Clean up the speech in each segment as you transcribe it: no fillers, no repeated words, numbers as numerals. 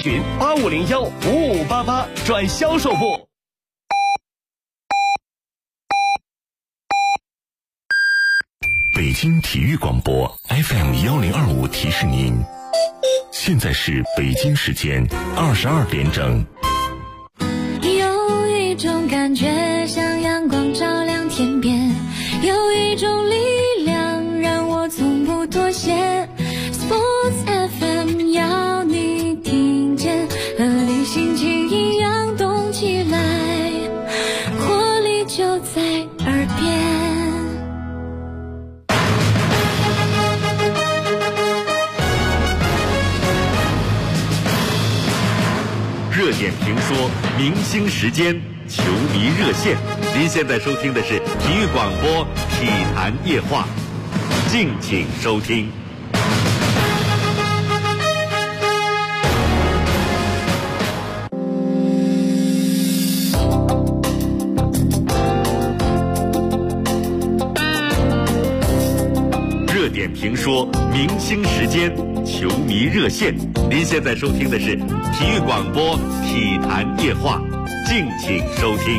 群85015588转销售部。 北京体育广播 FM1025提示您，现在是北京时间22点整。 有一种感觉像阳光照亮天边，有一种力量让我从不妥协。 Sports FM 要你听见，和你心情一样动起来，活力就在耳边。 热点评说，明星时间，球迷热线。您现在收听的是体育广播体坛夜话，敬请收听。热点评说，明星时间，球迷热线。您现在收听的是体育广播体坛夜话，敬请收听。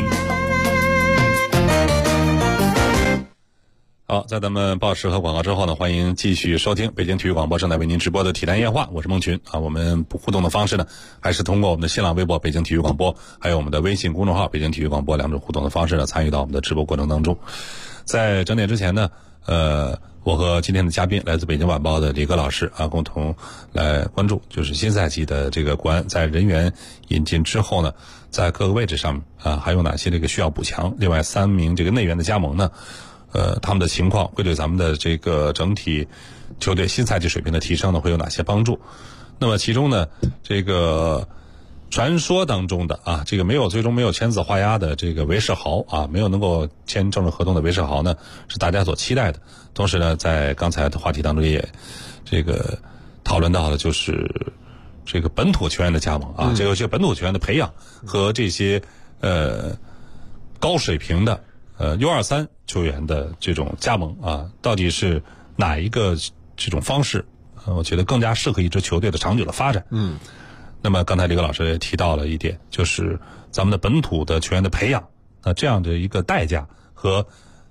好，在咱们报时和广告之后呢，欢迎继续收听北京体育广播正在为您直播的体坛夜话，我是孟群啊。我们互动的方式呢，还是通过我们的新浪微博北京体育广播，还有我们的微信公众号北京体育广播两种互动的方式呢，参与到我们的直播过程当中。在整点之前呢，我和今天的嘉宾来自北京晚报的李戈老师啊，共同来关注就是新赛季的这个国安在人员引进之后呢，在各个位置上啊还有哪些这个需要补强？另外3名这个内援的加盟呢，他们的情况会对咱们的这个整体球队新赛季水平的提升呢会有哪些帮助？那么其中呢，这个传说当中的啊，这个最终没有签字画押的这个韦世豪啊，没有能够签正式合同的韦世豪呢，是大家所期待的。同时呢，在刚才的话题当中也这个讨论到的就是这个本土球员的加盟啊，这些本土球员的培养和这些高水平的U23球员的这种加盟啊，到底是哪一个这种方式？我觉得更加适合一支球队的长久的发展。那么刚才李戈老师也提到了一点，就是咱们的本土的球员的培养，这样的一个代价和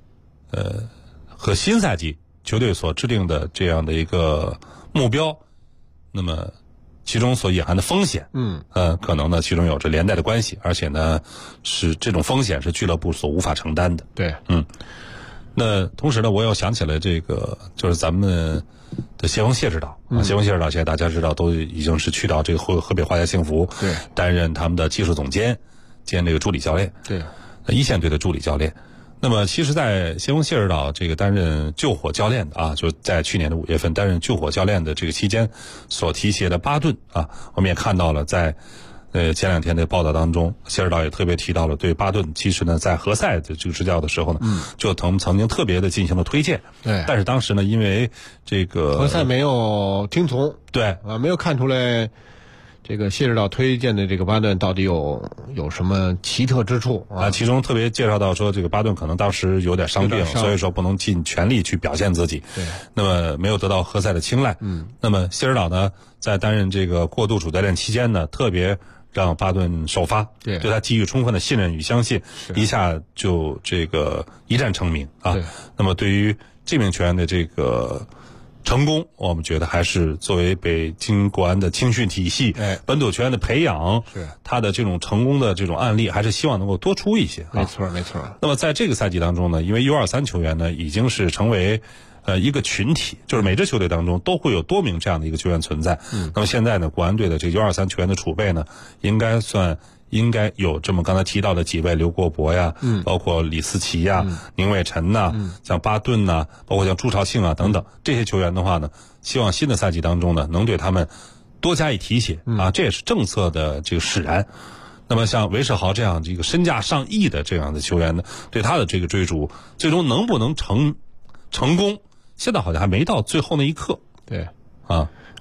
新赛季球队所制定的这样的一个目标，那么其中所隐含的风险，可能呢其中有着连带的关系，而且呢是这种风险是俱乐部所无法承担的。 对， 那同时呢，我又想起来这个就是咱们的谢峰谢指导啊，谢峰谢指导现在大家知道都已经是去到这个河北华夏幸福， 对， 担任他们的技术总监兼这个助理教练， 对， 一线队的助理教练。那么其实在谢峰谢指导这个担任救火教练的啊，就在去年的5月份担任救火教练的这个期间所提携的巴顿啊，我们也看到了在前2天的报道当中，谢指导也特别提到了对巴顿其实呢在何塞的这个执教的时候呢，就曾经特别的进行了推荐。 对， 但是当时呢，因为这个何塞没有听从， 对啊，没有看出来这个谢指导推荐的这个巴顿到底有什么奇特之处啊？ 其中特别介绍到说，这个巴顿可能当时有点伤病，所以说不能尽全力去表现自己。 对， 那么没有得到何塞的青睐。那么谢指导呢，在担任这个过渡主教练期间呢，特别让巴顿首发，对他给予充分的信任与相信，一下就这个一战成名啊。那么对于这名球员的这个成功，我们觉得还是作为北京国安的青训体系，本土球员的培养， 是他的这种成功的这种案例，还是希望能够多出一些啊。 没错没错。 那么在这个赛季当中呢，因为 U23 球员呢已经是成为一个群体，就是每支球队当中都会有多名这样的一个球员存在。那么现在呢，国安队的这个 U23 球员的储备呢，应该有这么刚才提到的几位，刘国博呀，包括李思齐呀，宁伟晨呐，像巴顿呐，包括像朱朝庆啊等等，这些球员的话呢，希望新的赛季当中呢，能对他们多加以提携啊，这也是政策的这个使然。那么像韦世豪这样这个身价上亿的这样的球员呢，对他的这个追逐，最终能不能成功，现在好像还没到最后那一刻。 对啊，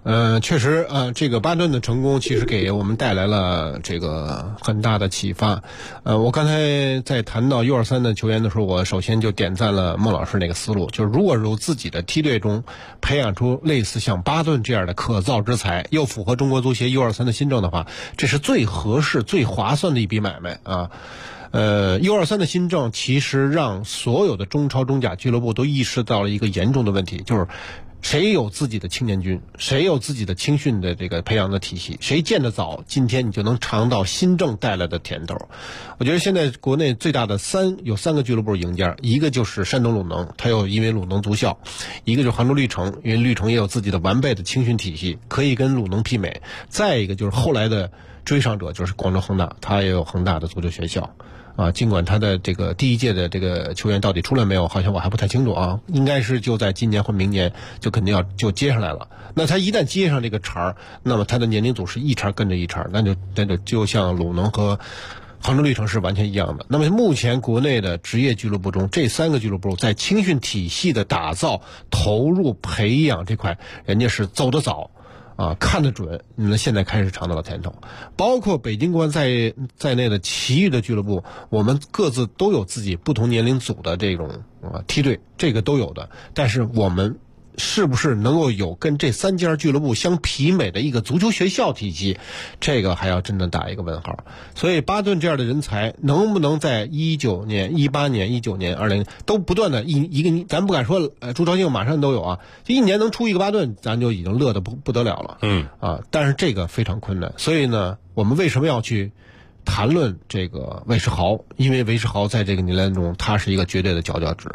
确实这个巴顿的成功其实给我们带来了这个很大的启发。我刚才在谈到 U23 的球员的时候，我首先就点赞了孟老师那个思路，就是如果由自己的梯队中培养出类似像巴顿这样的可造之才，又符合中国足协 U23 的新政的话，这是最合适最划算的一笔买卖啊。U23 的新政其实让所有的中超中甲俱乐部都意识到了一个严重的问题，就是谁有自己的青年军，谁有自己的青训的这个培养的体系，谁建得早，今天你就能尝到新政带来的甜头。我觉得现在国内最大的有三个俱乐部赢家，一个就是山东鲁能，它有因为鲁能足校；一个就是杭州绿城，因为绿城也有自己的完备的青训体系，可以跟鲁能媲美；再一个就是后来的追上者，就是广州恒大，它也有恒大的足球学校。尽管他的这个第一届的这个球员到底出来没有，好像我还不太清楚啊，应该是就在今年或明年就肯定就接上来了。那他一旦接上这个茬儿，那么他的年龄组是一茬跟着一茬，那就像鲁能和杭州绿城是完全一样的。那么目前国内的职业俱乐部中，这三个俱乐部在青训体系的打造、投入、培养这块，人家是走得早。看得准，你们现在开始尝到了甜头。包括北京国安在内的其余的俱乐部，我们各自都有自己不同年龄组的这种梯队，这个都有的。但是我们是不是能够有跟这三家俱乐部相媲美的一个足球学校体系，这个还要真的打一个问号。所以巴顿这样的人才能不能在19年、18年、19年、20都不断的一个，咱不敢说朱朝庆马上都有啊，就一年能出一个巴顿，咱就已经乐得不得了了。但是这个非常困难。所以呢，我们为什么要去谈论这个韦世豪？因为韦世豪在这个年龄中，他是一个绝对的佼佼者。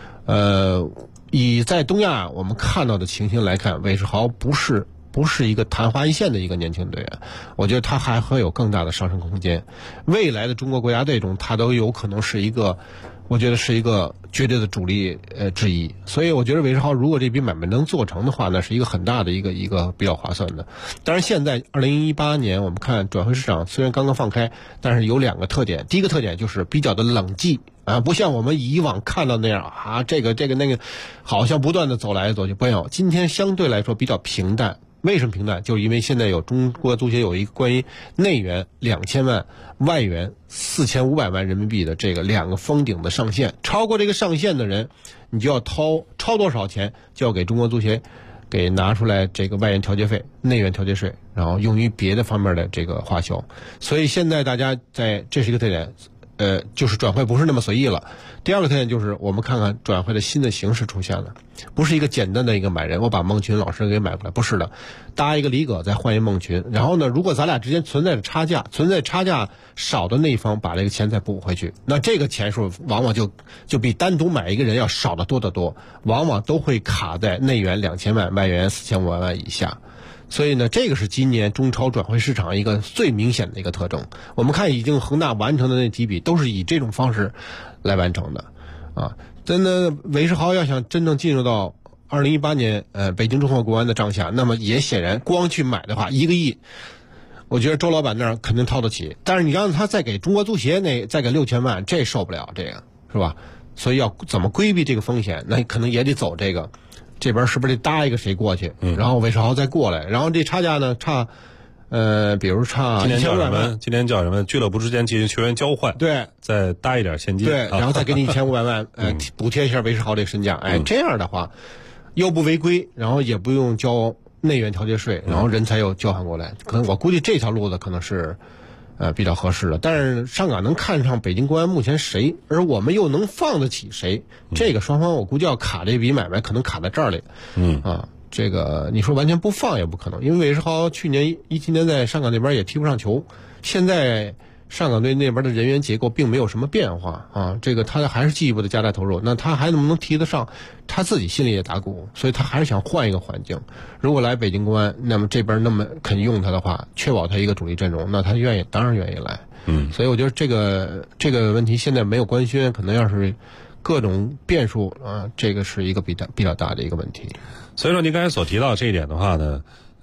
以在东亚我们看到的情形来看，韦世豪不是一个昙花一现的一个年轻队员，我觉得他还会有更大的上升空间。未来的中国国家队中，他都有可能是一个，我觉得是一个绝对的主力之一。所以我觉得韦世豪如果这笔买卖能做成的话，那是一个很大的一个比较划算的。当然现在2018年我们看转会市场虽然刚刚放开，但是有两个特点。第一个特点就是比较的冷寂。不像我们以往看到那样这个那个好像不断的走来走去，没有，今天相对来说比较平淡。为什么平淡？就是因为现在有中国足协有一个关于内援2000万、外援4500万人民币的这个两个封顶的上限，超过这个上限的人，你就要超多少钱，就要给中国足协给拿出来这个外援调节费、内援调节税，然后用于别的方面的这个花销。所以现在大家这是一个特点。就是转会不是那么随意了。第二个特点就是我们看看转会的新的形式出现了，不是一个简单的一个买人，我把孟群老师给买过来，不是的，搭一个李葛再换一孟群，然后呢，如果咱俩之间存在差价少的那一方把这个钱再补回去，那这个钱数往往就比单独买一个人要少得多得多，往往都会卡在内援2000万、外援4500万以下。所以呢，这个是今年中超转会市场一个最明显的一个特征。我们看已经恒大完成的那几笔都是以这种方式来完成的真的，韦世豪要想真正进入到2018年北京中赫国安的帐下，那么也显然光去买的话1个亿，我觉得周老板那儿肯定掏得起，但是你让他再给中国足协再给6000万，这受不了，这个是吧？所以要怎么规避这个风险，那可能也得走这边是不是得搭一个谁过去，然后韦世豪再过来，然后这差价呢比如差1500万， 今年叫什么？俱乐部之间进行球员交换， 对， 再搭一点现金， 对，然后再给你1500万，补贴一下韦世豪这个身价，这样的话又不违规，然后也不用交内援调节税，然后人才又交换过来，可能我估计这条路子可能是比较合适的。但是上港能看上北京国安目前谁，而我们又能放得起谁，这个双方我估计要卡这笔买卖可能卡在这里。这个你说完全不放也不可能，因为韦世豪去年17年在上港那边也踢不上球，现在上港队那边的人员结构并没有什么变化这个他还是进一步的加大投入，那他还能不能踢得上，他自己心里也打鼓，所以他还是想换一个环境。如果来北京国安，那么这边那么肯用他的话，确保他一个主力阵容，那他当然愿意来。所以我觉得这个问题现在没有官宣，可能要是各种变数这个是一个比较大的一个问题。 所以说您刚才所提到这一点的话呢，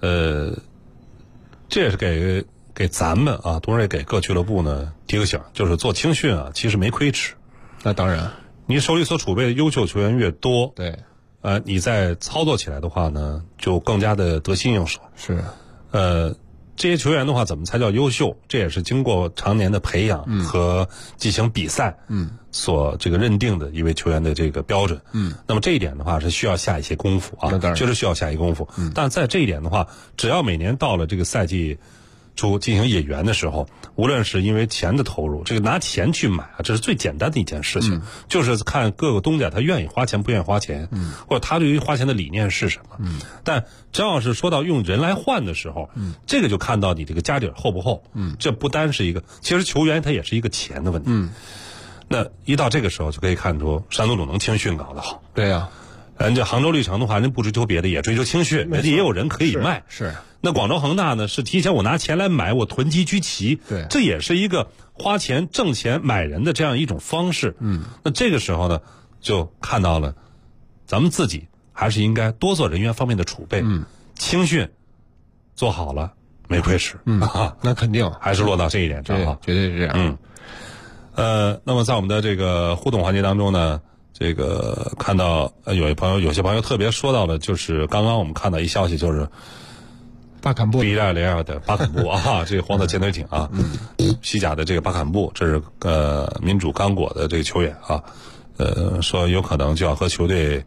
这也是给咱们同时也给各俱乐部呢提个醒，就是做青训其实没亏吃。 那当然， 你手里所储备的优秀球员越多， 对， 你在操作起来的话呢，就更加的得心应手。 是， 这些球员的话，怎么才叫优秀？这也是经过常年的培养和进行比赛，所这个认定的一位球员的这个标准。那么这一点的话是需要下一些功夫啊，确实需要下一些功夫。但在这一点的话，只要每年到了这个赛季初进行引援的时候，无论是因为钱的投入，这个拿钱去买啊，这是最简单的一件事情，就是看各个东家他愿意花钱不愿意花钱，或者他对于花钱的理念是什么。但只要是说到用人来换的时候，这个就看到你这个家底厚不厚。这不单是一个，其实球员他也是一个钱的问题。那一到这个时候就可以看出山东鲁能青训搞得好。 对呀。 人家杭州绿城的话，人不追求别的，也追求青训，人家也有人可以卖。 是。 那广州恒大呢，是提前我拿钱来买，我囤积居奇。 对。 这也是一个花钱挣钱买人的这样一种方式。那这个时候呢，就看到了，咱们自己还是应该多做人员方面的储备。青训做好了没亏吃。 那肯定还是落到这一点上啊， 绝对是这样。 那么在我们的这个互动环节当中呢，这个看到有些朋友特别说到了，就是刚刚我们看到一消息，就是巴坎布比利亚雷亚的巴坎布啊，这个黄色潜水艇啊，西甲的这个巴坎布，这是民主刚果的这个球员啊，说有可能就要和球队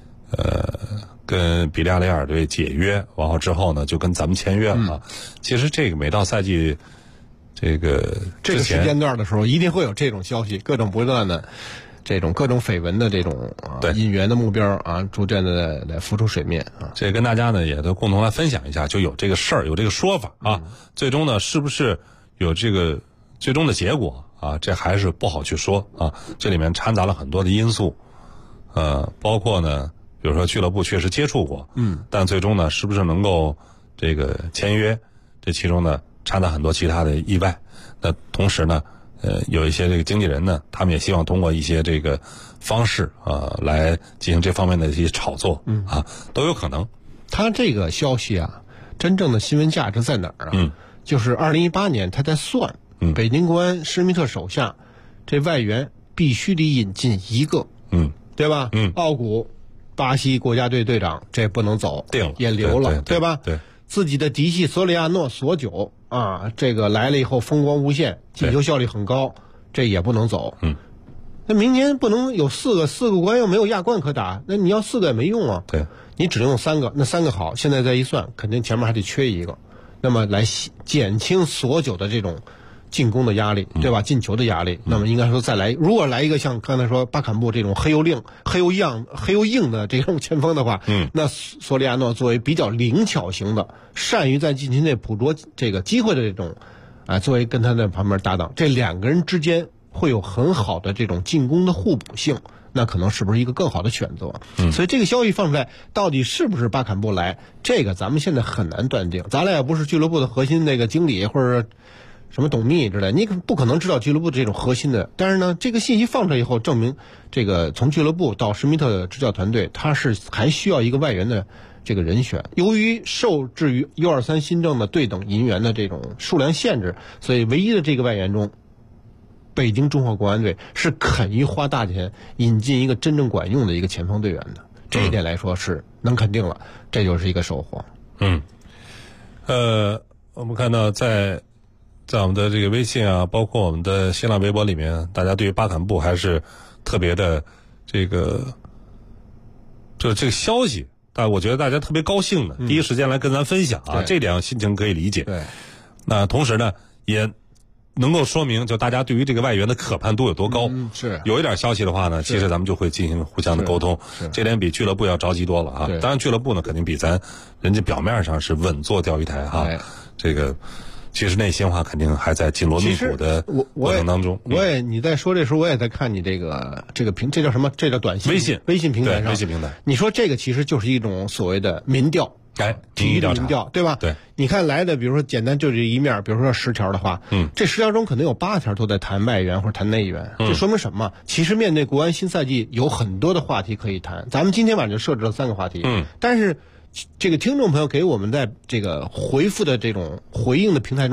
跟比利亚雷亚队解约，然后之后呢就跟咱们签约了。其实这个每到赛季这个时间段的时候，一定会有这种消息，各种不断的这种各种绯闻的这种引援的目标啊，逐渐的来浮出水面啊。 这跟大家呢也都共同来分享一下，就有这个事儿，有这个说法啊。最终呢，是不是有这个最终的结果啊？这还是不好去说啊。这里面掺杂了很多的因素，包括呢，比如说俱乐部确实接触过，但最终呢，是不是能够这个签约？这其中呢，掺杂很多其他的意外。那同时呢，有一些这个经纪人呢，他们也希望通过一些这个方式来进行这方面的一些炒作，都有可能。 他这个消息啊，真正的新闻价值在哪儿啊？就是2018年他在算，北京国安施密特手下这外援必须得引进一个，对吧？奥古，巴西国家队队长，这不能走， 定了， 也留了，对吧？ 对。 自己的嫡系索里亚诺索九啊，这个来了以后风光无限，进球效率很高，这也不能走。那明年不能有四个国安又没有亚冠可打，那你要4个也没用啊。 对， 你只能用3个，那3个好，现在再一算，肯定前面还得缺一个，那么来减轻索九的这种进攻的压力，对吧？进球的压力。那么应该说再来，如果来一个像刚才说巴坎布这种黑又硬的这种前锋的话，那索里亚诺作为比较灵巧型的，善于在禁区内捕捉这个机会的这种，作为跟他的旁边搭档，这2个人之间会有很好的这种进攻的互补性，那可能是不是一个更好的选择？所以这个消息放出来，到底是不是巴坎布来，这个咱们现在很难断定。咱俩也不是俱乐部的核心那个经理或者什么董秘之类，你不可能知道俱乐部这种核心的。但是呢，这个信息放出来以后，证明这个从俱乐部到施密特的执教团队，他是还需要一个外援的这个人选。由于受制于 U23 新政的对等引援的这种数量限制，所以唯一的这个外援中，北京中华国安队是肯于花大钱引进一个真正管用的一个前锋队员的。这一点来说是能肯定了，这就是一个收获。 我们看到在我们的这个微信啊，包括我们的新浪微博里面，大家对于巴坎布还是特别的这个消息，但我觉得大家特别高兴的，第一时间来跟咱分享啊，这点心情可以理解。 对， 那同时呢，也能够说明就大家对于这个外援的可判度有多高。 是有一点消息的话呢，其实咱们就会进行互相的沟通，这点比俱乐部要着急多了啊。当然俱乐部呢肯定比咱人家表面上是稳坐钓鱼台哈，这个其实内心话肯定还在紧锣密鼓的过程当中。 你在说这时候，我也在看你这个这叫什么？这叫短信微信平台上。 微信平台。 你说这个其实就是一种所谓的民调，体育的民调，对吧？ 对。 你看来的，比如说简单就这一面，比如说10条的话，这10条中可能有8条都在谈外援或者谈内援，这说明什么？其实面对国安新赛季有很多的话题可以谈。咱们今天晚上就设置了3个话题，但是这个听众朋友给我们在这个回复的这种回应的平台中，他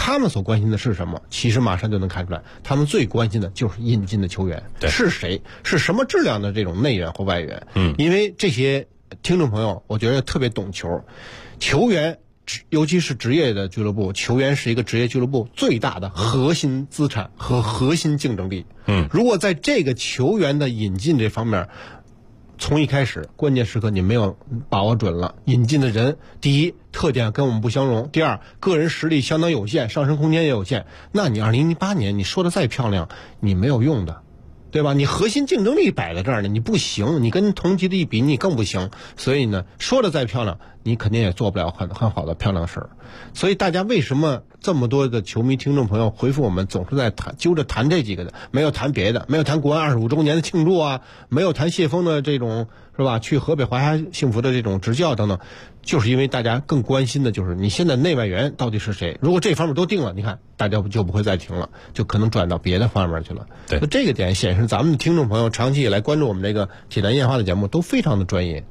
他们所关心的是什么？其实马上就能看出来，他们最关心的就是引进的球员是谁，是什么质量的这种内援或外援。因为这些听众朋友，我觉得特别懂球，球员。尤其是职业的俱乐部，球员是一个职业俱乐部最大的核心资产和核心竞争力。如果在这个球员的引进这方面，从一开始关键时刻你没有把握准了，引进的人，第一特点跟我们不相容，第二个人实力相当有限，上升空间也有限，那你2018年你说的再漂亮，你没有用的。对吧？你核心竞争力摆在这儿呢，你不行，你跟同级的一比，你更不行。所以呢，说的再漂亮，你肯定也做不了很好的漂亮事儿。所以大家为什么这么多的球迷听众朋友回复我们，总是在揪着谈这几个的，没有谈别的，没有谈国安25周年的庆祝啊，没有谈谢峰的这种是吧？去河北华夏幸福的这种执教等等，就是因为大家更关心的就是你现在内外援到底是谁。如果这方面都定了，你看大家就不会再停了，就可能转到别的方面去了。 对， 这个点显示咱们的听众朋友长期以来关注我们这个体坛夜话的节目都非常的专业。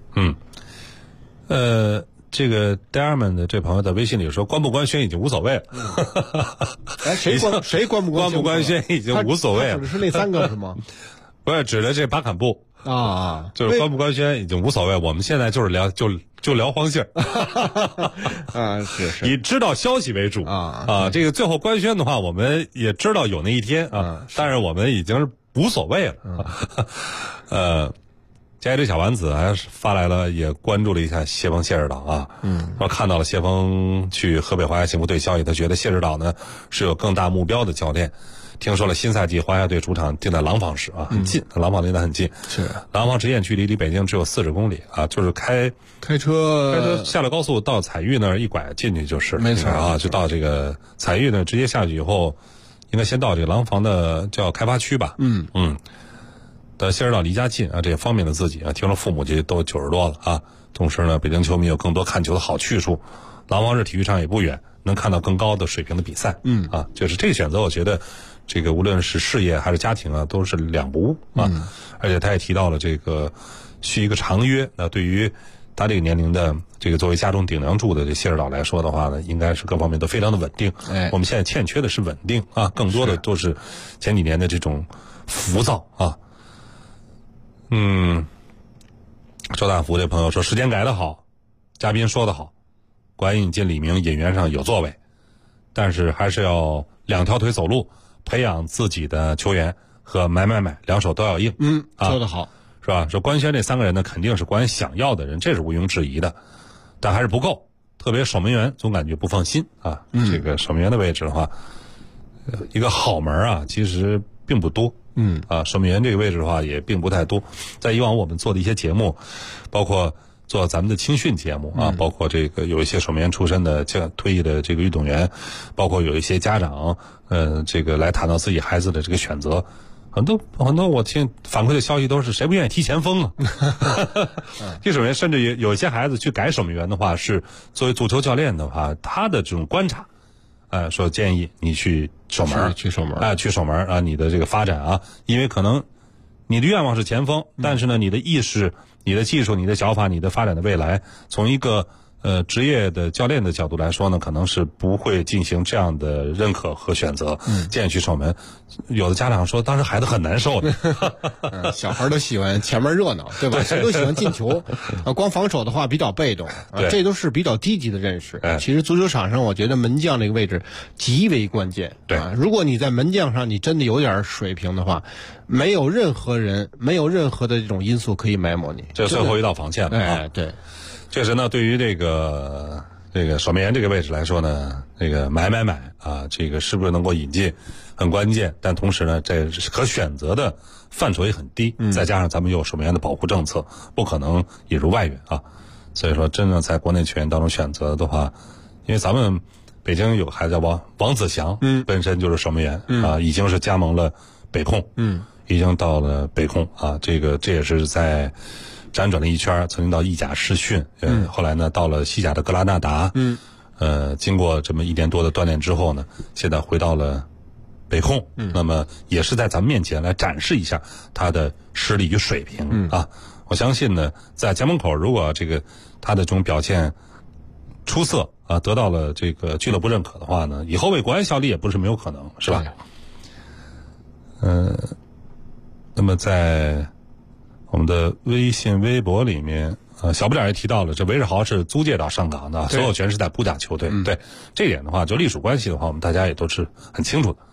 这个 Diamond 的这朋友在微信里说，官不官宣已经无所谓了。 谁官不官宣已经无所谓了？ 指的是那3个是吗？ 不是，指的这巴坎布啊， 就是官不官宣已经无所谓。我们现在就是聊就聊黄信啊，是以知道消息为主啊。这个最后官宣的话，我们也知道有那一天啊，但是我们已经是无所谓了。家里这小丸子还发来了，也关注了一下谢峰谢指导啊。说看到了谢峰去河北华夏幸福队消息，他觉得谢指导呢是有更大目标的教练。听说了新赛季华夏队主场定在廊坊市啊，很近，廊坊离得很近。 是廊坊直线距离离北京只有40公里啊，就是开车下了高速到彩玉那儿一拐进去就是， 没错啊，就到这个彩玉呢，直接下去以后，应该先到这个廊坊的叫开发区吧。的谢指导离家近啊，这也方便了自己啊。听说父母这都90多了啊，同时呢，北京球迷有更多看球的好去处，廊坊市体育场也不远，能看到更高的水平的比赛。就是这个选择，我觉得这个无论是事业还是家庭啊，都是两不误啊。而且他也提到了这个续一个长约，那对于他这个年龄的这个作为家中顶梁柱的这谢指导来说的话呢，应该是各方面都非常的稳定。我们现在欠缺的是稳定啊，更多的都是前几年的这种浮躁啊。周大福这朋友说，时间改得好，嘉宾说得好，国安引进李明引援上有作为，但是还是要2条腿走路，培养自己的球员和买两手都要硬。 说得好， 是吧？说官宣这3个人呢，肯定是国安想要的人，这是毋庸置疑的，但还是不够，特别守门员总感觉不放心啊。这个守门员的位置的话，一个好门啊，其实并不多。守门员这个位置的话也并不太多。在以往我们做的一些节目，包括做咱们的青训节目啊，包括这个有一些守门员出身的退役的这个运动员，包括有一些家长，这个来谈到自己孩子的这个选择，很多我听反馈的消息都是谁不愿意踢前锋啊？踢守门员，甚至有一些孩子去改守门员的话，是作为足球教练的话，他的这种观察。说建议你去守门，去守门啊！你的这个发展啊，因为可能你的愿望是前锋，但是呢，你的意识、你的技术、你的脚法、你的发展的未来，从一个职业的教练的角度来说呢，可能是不会进行这样的认可和选择。建议去守门，有的家长说，当时孩子很难受的。 小孩都喜欢前面热闹，对吧？谁都喜欢进球，光防守的话比较被动，这都是比较低级的认识。其实足球场上，我觉得门将这个位置极为关键。如果你在门将上你真的有点水平的话，没有任何的这种因素可以埋没你。 这最后一道防线了。 对。 确实呢，对于这个守门员这个位置来说呢，这个买啊，这个是不是能够引进很关键，但同时呢，这可选择的范畴也很低，再加上咱们有守门员的保护政策，不可能引入外援啊，所以说真正在国内球员当中选择的话，因为咱们北京有个孩子叫王子祥，本身就是守门员啊，已经是加盟了北控，已经到了北控啊，这也是在辗转了一圈，曾经到意甲试训，后来呢到了西甲的格拉纳达，经过这么1年多的锻炼之后呢，现在回到了北控，那么也是在咱们面前来展示一下他的实力与水平啊。我相信呢，在家门口如果这个他的这种表现出色啊，得到了这个俱乐部认可的话呢，以后为国安效力也不是没有可能，是吧？那么在我们的微信、微博里面，小不点也提到了，这韦世豪是租借到上港的，所有权是在布甲球队。对这一点的话，就隶属关系的话，我们大家也都是很清楚的。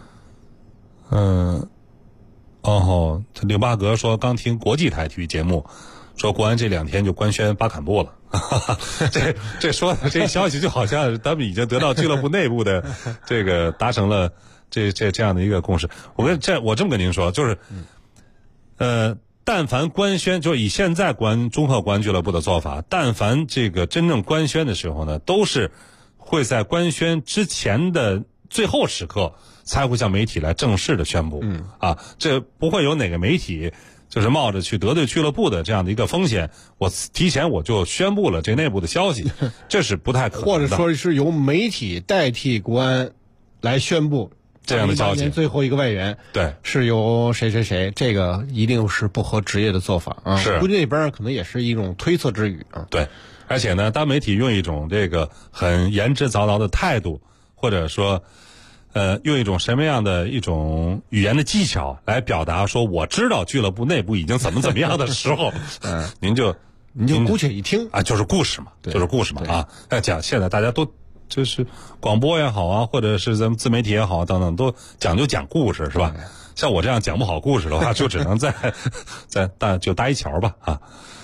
这刘八格说刚听国际台体育节目，说国安这2天就官宣巴坎布了。这说的这消息就好像他们已经得到俱乐部内部的这个达成了这样的一个共识。我这么跟您说，就是但凡官宣，就以现在中赫国安俱乐部的做法，但凡这个真正官宣的时候呢，都是会在官宣之前的最后时刻才会向媒体来正式的宣布。这不会有哪个媒体就是冒着去得罪俱乐部的这样的一个风险，我提前我就宣布了这内部的消息，这是不太可能的。 或者说是由媒体代替国安来宣布这样的消息， 最后一个外援对是由谁，这个一定是不合职业的做法啊。 是， 估计那边可能也是一种推测之语啊。 对，而且呢，当媒体用一种这个很言之凿凿的态度，或者说用一种什么样的一种语言的技巧来表达说我知道俱乐部内部已经怎么样的时候，您就姑且一听啊，就是故事嘛，就是故事嘛啊。讲现在大家都就是广播也好啊，或者是咱们自媒体也好等等，都讲究讲故事是吧？像我这样讲不好故事的话，就只能在搭一桥吧啊。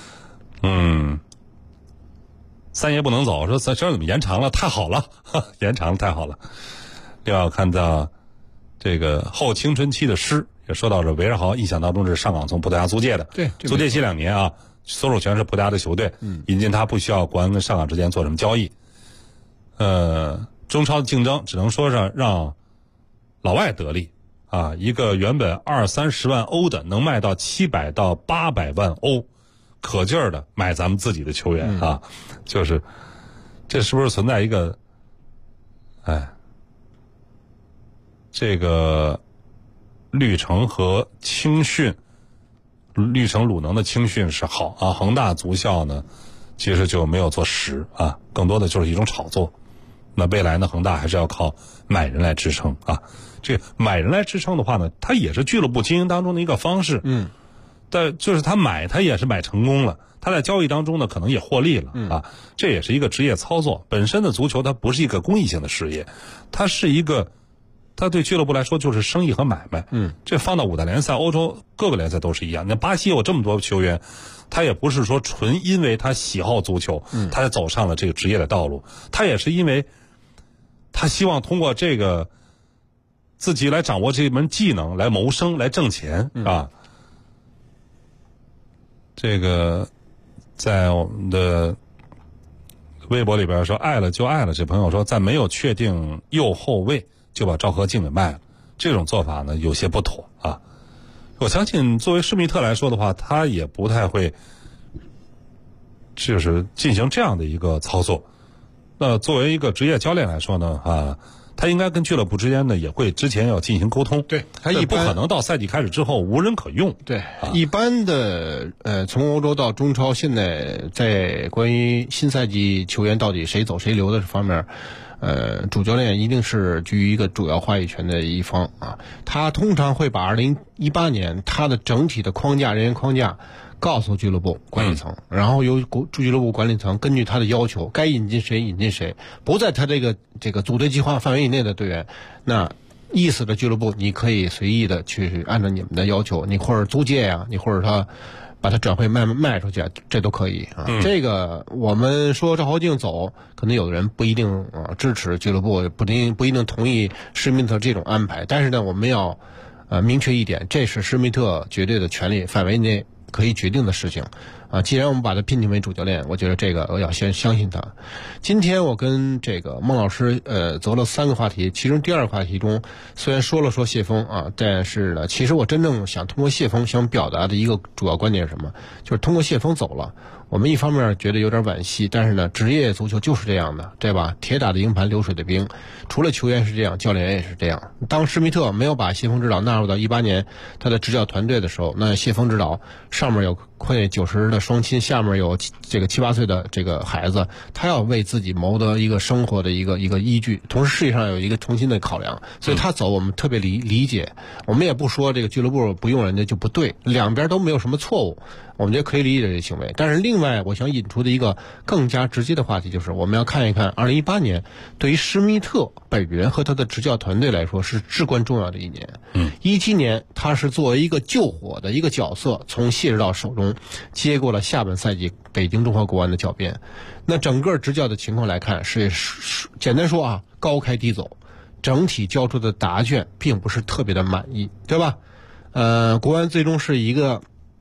三爷不能走，说这怎么延长了？太好了，延长了太好了。另外我看到这个后青春期的诗也说到这韦世豪印象当中是上港从葡萄牙租借的， 对， 租借期2年啊，所属权是葡萄牙的球队，引进他不需要国安跟上港之间做什么交易。中超的竞争只能说是让老外得利啊，一个原本20-30万欧的能卖到700到800万欧，可劲儿的买咱们自己的球员啊，就是这是不是存在一个这个绿城和青训，绿城鲁能的青训是好啊，恒大足校呢其实就没有做实啊，更多的就是一种炒作。那未来呢，恒大还是要靠买人来支撑啊。这个买人来支撑的话呢，它也是俱乐部经营当中的一个方式。但就是他也是买成功了，他在交易当中呢可能也获利了啊。这也是一个职业操作。本身的足球它不是一个公益性的事业，它是一个，它对俱乐部来说就是生意和买卖。这放到5大联赛、欧洲各个联赛都是一样。那巴西有这么多球员，他也不是说纯因为他喜好足球，他才走上了这个职业的道路，他也是因为他希望通过这个自己来掌握这门技能来谋生来挣钱啊。这个在我们的微博里边说爱了就爱了，这朋友说在没有确定右后卫就把赵和敬给卖了，这种做法呢有些不妥啊。我相信作为施密特来说的话，他也不太会就是进行这样的一个操作。那作为一个职业教练来说呢他应该跟俱乐部之间呢也会之前要进行沟通。 对， 他也不可能到赛季开始之后无人可用。 对，一般的从欧洲到中超，现在在关于新赛季球员到底谁走谁留的这方面，主教练一定是居于一个主要话语权的一方啊。他通常会把2018年他的整体的人员框架告诉俱乐部管理层，然后由俱乐部管理层根据他的要求，该引进谁引进谁，不在他这个组队计划范围以内的队员，那意思的俱乐部你可以随意的去按照你们的要求，你或者租借呀，你或者他把它转会卖出去，这都可以啊。这个我们说赵豪敬走，可能有的人不一定支持，俱乐部不一定同意施密特这种安排，但是呢，我们要明确一点，这是施密特绝对的权利范围内可以决定的事情啊。既然我们把他聘请为主教练，我觉得这个我要先相信他。今天我跟这个孟老师择了3个话题，其中第2个话题中虽然说谢峰啊，但是呢，其实我真正想通过谢峰想表达的一个主要观点是什么？就是通过谢峰走了， 我们一方面觉得有点惋惜，但是呢，职业足球就是这样的，对吧？铁打的营盘流水的兵，除了球员是这样，教练员也是这样。当施密特没有把谢峰指导纳入到18年他的执教团队的时候，那谢峰指导上面有快90的双亲，下面有这个7、8岁的这个孩子，他要为自己谋得一个生活的一个依据，同时事业上有一个重新的考量，所以他走我们特别理解，我们也不说这个俱乐部不用人家就不对，两边都没有什么错误，我们觉得可以理解这些行为。但是另外我想引出的一个更加直接的话题，就是我们要看一看2018年对于施密特本人和他的执教团队来说是至关重要的一年。17年他是作为一个救火的一个角色，从谢指导手中接过了下半赛季北京中华国安的教鞭。那整个执教的情况来看，是简单说啊，高开低走，整体交出的答卷并不是特别的满意，对吧？国安最终是一个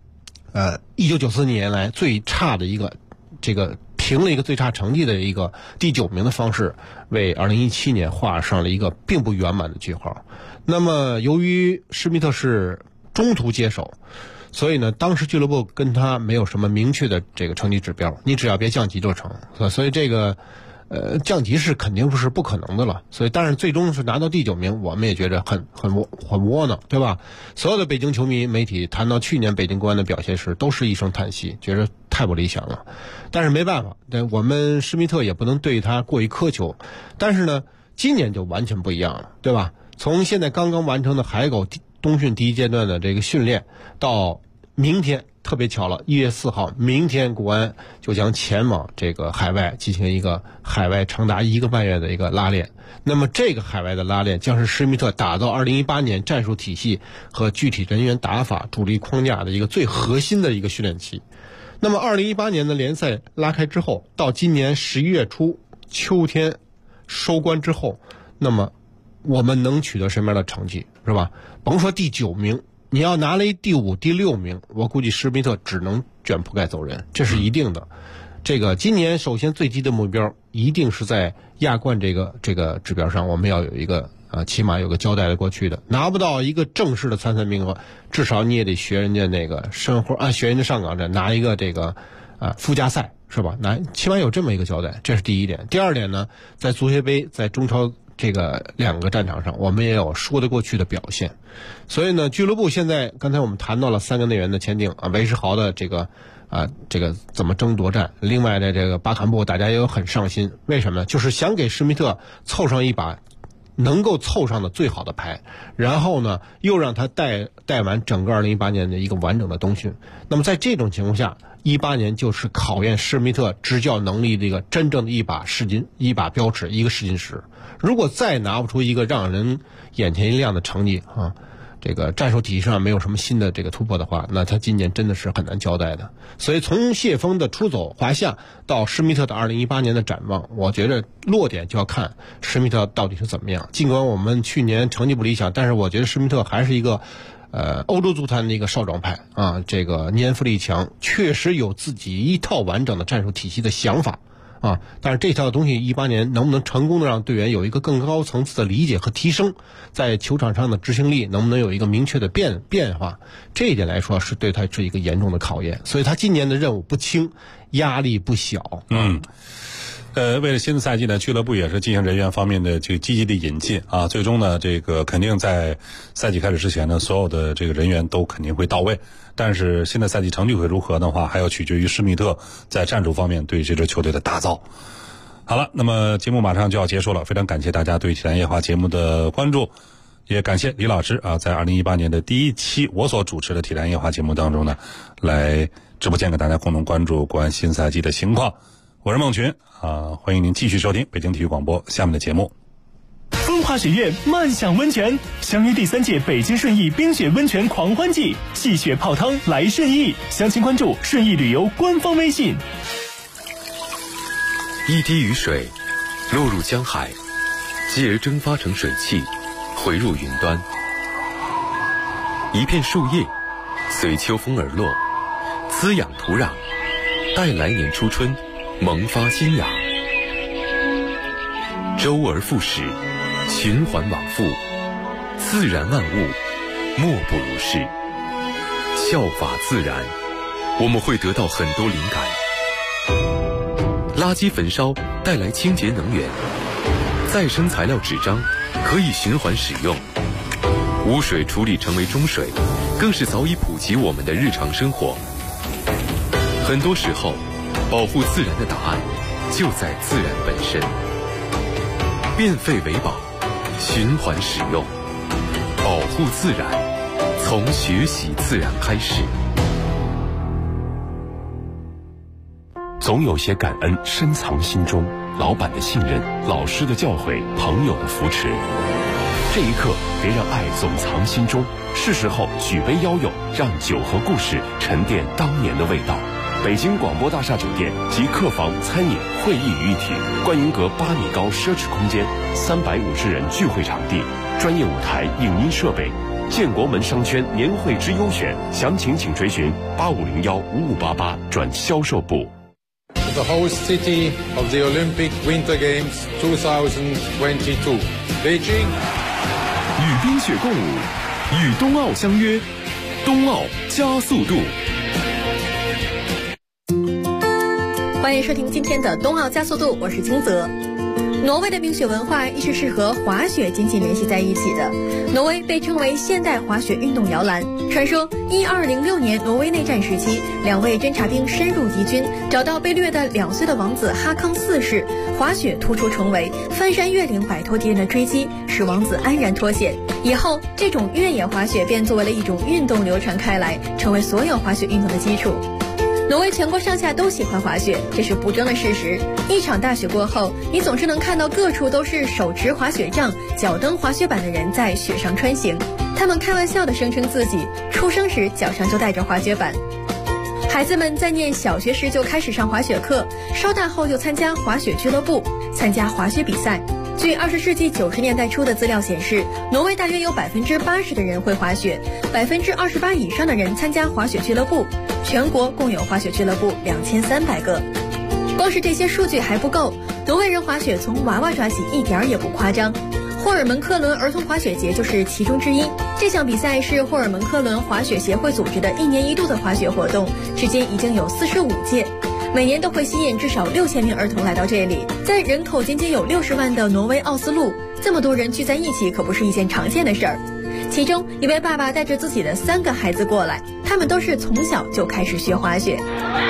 1994年来最差的一个这个评了一个最差成绩的一个第9名的方式，为2017年画上了一个并不圆满的句号。那么由于施密特是中途接手，所以呢，当时俱乐部跟他没有什么明确的这个成绩指标，你只要别降级就成。所以这个降级是肯定是不可能的了。所以但是最终是拿到第9名，我们也觉得很窝囊，对吧？所有的北京球迷媒体谈到去年北京国安的表现时，都是一声叹息，觉得太不理想了。但是没办法，我们施密特也不能对他过于苛求。但是呢，今年就完全不一样了，对吧？从现在刚刚完成的海狗冬训第1阶段的这个训练，到明天特别巧了，1月4号，明天国安就将前往这个海外进行一个海外长达1个半月的一个拉练。那么这个海外的拉练将是施密特打造2018年战术体系和具体人员打法主力框架的一个最核心的一个训练期。那么2018年的联赛拉开之后，到今年11月初秋天收官之后，那么我们能取得什么样的成绩，是吧？甭说第9名，你要拿了第5、第6名，我估计施密特只能卷铺盖走人，这是一定的。这个今年首先最低的目标一定是在亚冠这个指标上，我们要有一个起码有个交代的过去的。拿不到一个正式的参赛名额，至少你也得学人家那个申花学人家上港站拿一个这个附加赛，是吧？起码有这么一个交代，这是第一点。第二点呢，在足协杯在中超这个2个战场上，我们也有说得过去的表现。所以呢，俱乐部现在刚才我们谈到了3个内援的签订韦世豪的这个怎么争夺战，另外的这个巴坎布大家也有很上心，为什么呢？就是想给施密特凑上一把能够凑上的最好的牌，然后呢又让他带完整个2018年的一个完整的冬训。那么在这种情况下，18年就是考验施密特执教能力的一个真正的一把标尺，一个试金石。如果再拿不出一个让人眼前一亮的成绩这个战术体系上没有什么新的这个突破的话，那他今年真的是很难交代的。所以从谢峰的出走华夏到施密特的2018年的展望，我觉得落点就要看施密特到底是怎么样。尽管我们去年成绩不理想，但是我觉得施密特还是一个欧洲足坛的一个少壮派这个年富力强，确实有自己一套完整的战术体系的想法但是这套东西18年能不能成功的让队员有一个更高层次的理解和提升，在球场上的执行力能不能有一个明确的变化，这一点来说是对他是一个严重的考验。所以他今年的任务不轻，压力不小。 为了新的赛季呢，俱乐部也是进行人员方面的这个积极的引进最终呢，这个肯定在赛季开始之前呢，所有的这个人员都肯定会到位。但是新的赛季成绩会如何的话，还要取决于施密特在战术方面对这支球队的打造。好了，那么节目马上就要结束了，非常感谢大家对体坛夜话节目的关注，也感谢李老师在2018年的第1期我所主持的体坛夜话节目当中呢，来直播间给大家共同关注国安新赛季的情况。我是孟群欢迎您继续收听北京体育广播下面的节目。 风华雪月漫享温泉，相约第3届北京顺义冰雪温泉狂欢季，戏雪泡汤来顺义，详情关注顺义旅游官方微信。 一滴雨水落入江海，继而蒸发成水汽，回入云端。一片树叶随秋风而落，滋养土壤，待来年初春萌发新芽。周而复始，循环往复，自然万物莫不如是。效法自然，我们会得到很多灵感， 垃圾焚烧带来清洁能源，再生材料纸张可以循环使用，污水处理成为中水，更是早已普及我们的日常生活。很多时候，保护自然的答案就在自然本身。变废为宝，循环使用，保护自然，从学习自然开始。 总有些感恩深藏心中，老板的信任，老师的教诲，朋友的扶持。这一刻，别让爱总藏心中，是时候举杯邀友，让酒和故事沉淀当年的味道。北京广播大厦酒店集客房、餐饮、会议于一体，观云阁8米高奢侈空间，350人聚会场地，专业舞台、影音设备。建国门商圈年会之优选，详情请垂询85015588转销售部。 The host city of the Olympic Winter Games 2022, Beijing. 与冰雪共舞，与冬奥相约，冬奥加速度。 欢迎收听今天的冬奥加速度，我是金泽。挪威的冰雪文化一直是和滑雪紧紧联系在一起的。挪威被称为现代滑雪运动摇篮。传说1206年挪威内战时期，2位侦察兵深入敌军，找到被掠的2岁的王子哈康4世，滑雪突出重围，翻山越岭摆脱敌人的追击，使王子安然脱险。以后这种越野滑雪便作为了一种运动流传开来，成为所有滑雪运动的基础。挪威全国上下都喜欢滑雪，这是不争的事实。一场大雪过后，你总是能看到各处都是手持滑雪杖、脚蹬滑雪板的人在雪上穿行。他们开玩笑地声称自己出生时脚上就带着滑雪板。孩子们在念小学时就开始上滑雪课，稍大后就参加滑雪俱乐部，参加滑雪比赛。据20世纪90年代初的资料显示，挪威大约有80%的人会滑雪，28%以上的人参加滑雪俱乐部，全国共有滑雪俱乐部2300个。光是这些数据还不够，挪威人滑雪从娃娃抓起一点儿也不夸张。霍尔门科伦儿童滑雪节就是其中之一。这项比赛是霍尔门科伦滑雪协会组织的1年1度的滑雪活动，至今已经有45届。每年都会吸引至少6000名儿童来到这里。在人口仅仅有60万的挪威奥斯陆，这么多人聚在一起可不是一件常见的事儿。其中一位爸爸带着自己的3个孩子过来，他们都是从小就开始学滑雪。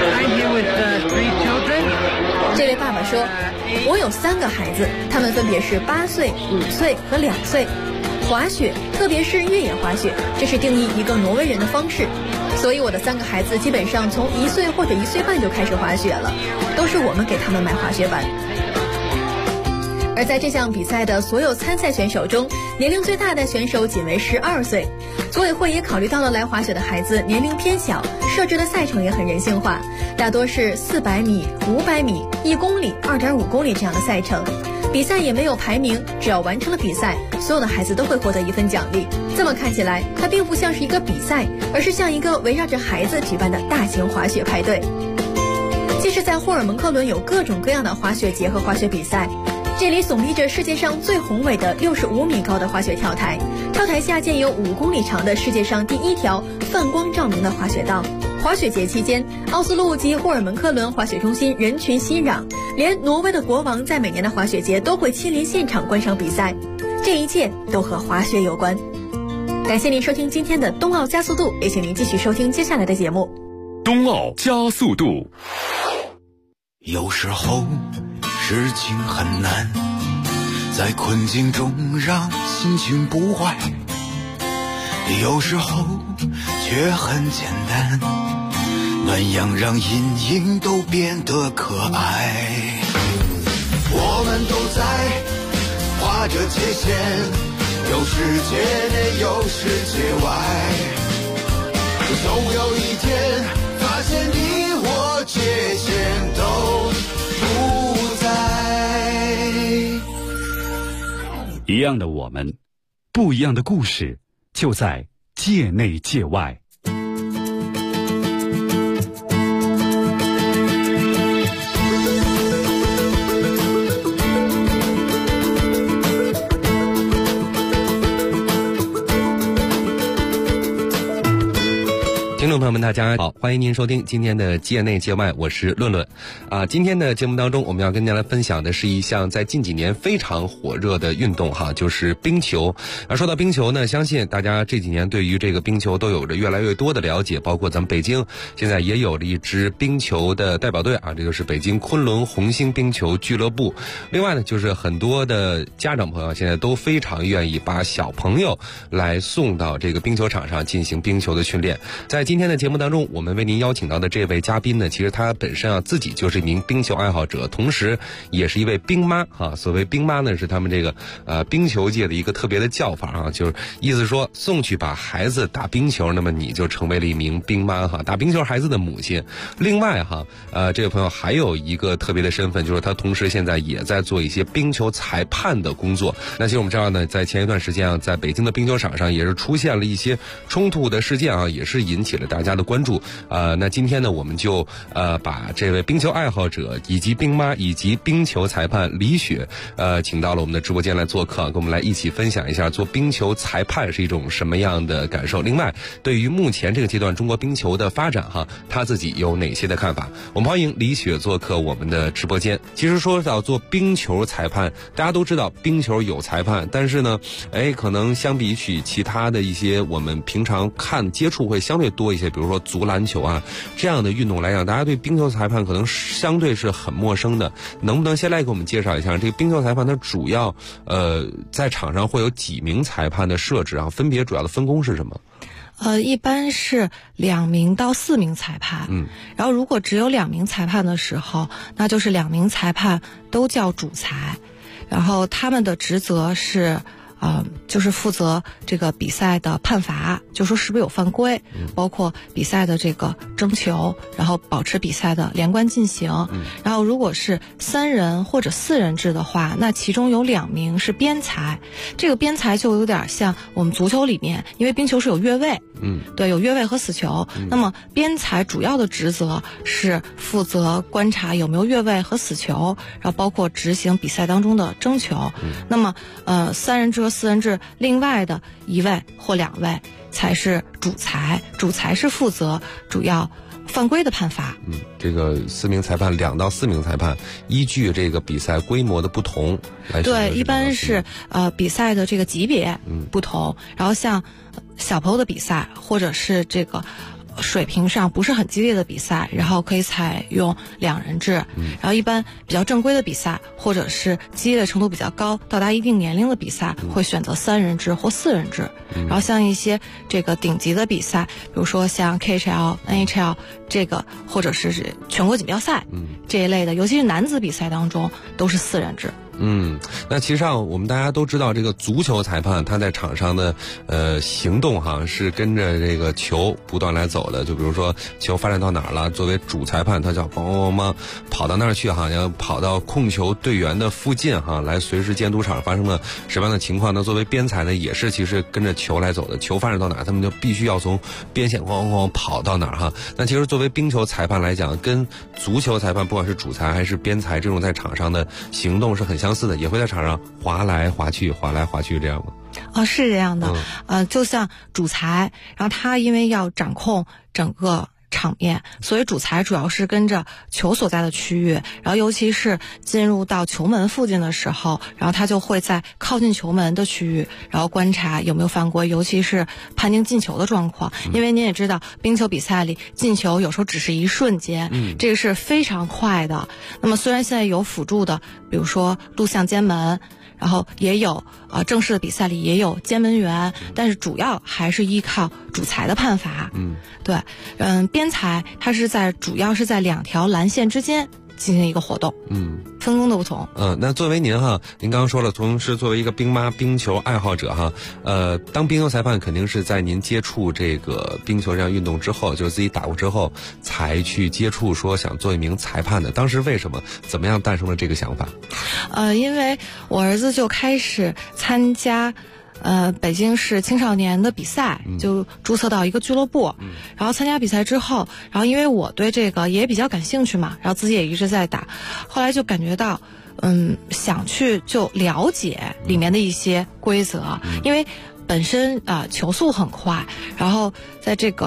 这位爸爸说，我有3个孩子，他们分别是8岁、5岁和2岁。滑雪，特别是越野滑雪，这是定义一个挪威人的方式。所以我的3个孩子基本上从1岁或者1岁半就开始滑雪了，都是我们给他们买滑雪板。而在这项比赛的所有参赛选手中，年龄最大的选手仅为12岁。组委会也考虑到了来滑雪的孩子年龄偏小，设置的赛程也很人性化，大多是400米、500米、1公里、2.5公里这样的赛程。比赛也没有排名，只要完成了比赛，所有的孩子都会获得1份奖励。这么看起来，它并不像是一个比赛，而是像一个围绕着孩子举办的大型滑雪派对。即使在霍尔门克伦有各种各样的滑雪节和滑雪比赛，这里耸立着世界上最宏伟的65米高的滑雪跳台，跳台下建有5公里长的世界上第1条泛光照明的滑雪道。滑雪节期间，奥斯陆及霍尔门克伦滑雪中心人群熙攘，连挪威的国王在每年的滑雪节都会亲临现场观赏比赛。这一切都和滑雪有关。感谢您收听今天的冬奥加速度，也请您继续收听接下来的节目。 冬奥加速度。 有时候事情很难，在困境中让心情不坏，有时候却很简单，暖阳让阴影都变得可爱。我们都在划着界限，有世界内有世界外，总有一天发现你我界限都不在。 一样的我们，不一样的故事，就在界内界外。 听听众朋友们，大家好，欢迎您收听今天的界内界外，我是论论。今天的节目当中，我们要跟大家来分享的是一项在近几年非常火热的运动哈，就是冰球。说到冰球呢，相信大家这几年对于这个冰球都有着越来越多的了解，包括咱们北京现在也有了一支冰球的代表队啊，这就是北京昆仑红星冰球俱乐部。另外呢，就是很多的家长朋友现在都非常愿意把小朋友来送到这个冰球场上进行冰球的训练。在今天的节目当中，我们为您邀请到的这位嘉宾呢，其实他本身自己就是一名冰球爱好者，同时也是一位冰妈啊。所谓冰妈呢，是他们这个冰球界的一个特别的叫法啊，就是意思说送去把孩子打冰球，那么你就成为了一名冰妈哈，打冰球孩子的母亲。另外哈，这位朋友还有一个特别的身份，就是他同时现在也在做一些冰球裁判的工作。那其实我们知道呢，在前一段时间在北京的冰球场上也是出现了一些冲突的事件啊，也是引起了大家的关注。那今天呢，我们就把这位冰球爱好者以及冰妈以及冰球裁判李雪请到了我们的直播间来做客，跟我们来一起分享一下做冰球裁判是一种什么样的感受。另外，对于目前这个阶段中国冰球的发展哈，他自己有哪些的看法？我们欢迎李雪做客我们的直播间。其实说到做冰球裁判，大家都知道冰球有裁判，但是呢，可能相比起其他的一些我们平常接触会相对多一些，比如说足篮球啊这样的运动来讲，大家对冰球裁判可能相对是很陌生的。能不能先来给我们介绍一下这个冰球裁判它主要在场上会有几名裁判的设置啊？分别主要的分工是什么？ 一般是2名到4名裁判。然后如果只有2名裁判的时候，那就是2名裁判都叫主裁，然后他们的职责是就是负责这个比赛的判罚，就说是不是有犯规，包括比赛的这个争球，然后保持比赛的连贯进行。然后如果是3人或者4人制的话，那其中有2名是边裁，这个边裁就有点像我们足球里面，因为冰球是有越位，对，有越位和死球，那么边裁主要的职责是负责观察有没有越位和死球，然后包括执行比赛当中的争球。那么3人制和4人制另外的1位或2位才是主裁，主裁是负责主要犯规的判罚。 这个4名裁判2到4名裁判依据这个比赛规模的不同来选择。 对，一般是比赛的这个级别不同，然后像小朋友的比赛或者是这个水平上不是很激烈的比赛，然后可以采用2人制。然后一般比较正规的比赛或者是激烈程度比较高到达一定年龄的比赛，会选择3人制或4人制。然后像一些这个顶级的比赛，比如说像 KHL、NHL 这个，或者是全国锦标赛这一类的，尤其是男子比赛当中都是4人制。 那其实上我们大家都知道，这个足球裁判他在场上的行动哈是跟着这个球不断来走的。就比如说球发展到哪儿了，作为主裁判他就要跑到那儿去哈，要跑到控球队员的附近哈，来随时监督场发生了什么样的情况。那作为边裁呢，也是其实跟着球来走的，球发展到哪儿，他们就必须要从边线跑到哪儿哈。那其实作为冰球裁判来讲，跟足球裁判不管是主裁还是边裁这种在场上的行动是很相似的，也会在场上滑来滑去这样吗？ 是这样的。就像主裁，然后他因为要掌控整个场面，所以主裁主要是跟着球所在的区域，然后尤其是进入到球门附近的时候，然后他就会在靠近球门的区域，然后观察有没有犯规，尤其是判定进球的状况。因为您也知道，冰球比赛里进球有时候只是一瞬间，这个是非常快的。那么虽然现在有辅助的，比如说录像监门，然后也有正式的比赛里也有监门员，但是主要还是依靠主裁的判罚。对，边裁它是主要是在2条蓝线之间进行一个活动。分工的不同。 那作为您哈，您刚刚说了，同时作为一个冰妈、冰球爱好者哈，当冰球裁判肯定是在您接触这个冰球这项运动之后，就是自己打过之后，才去接触说想做一名裁判的。当时为什么？怎么样诞生了这个想法？ 因为我儿子就开始参加北京市青少年的比赛，就注册到一个俱乐部，然后参加比赛之后，然后因为我对这个也比较感兴趣嘛，然后自己也一直在打，后来就感觉到想去就了解里面的一些规则，因为本身球速很快，然后在这个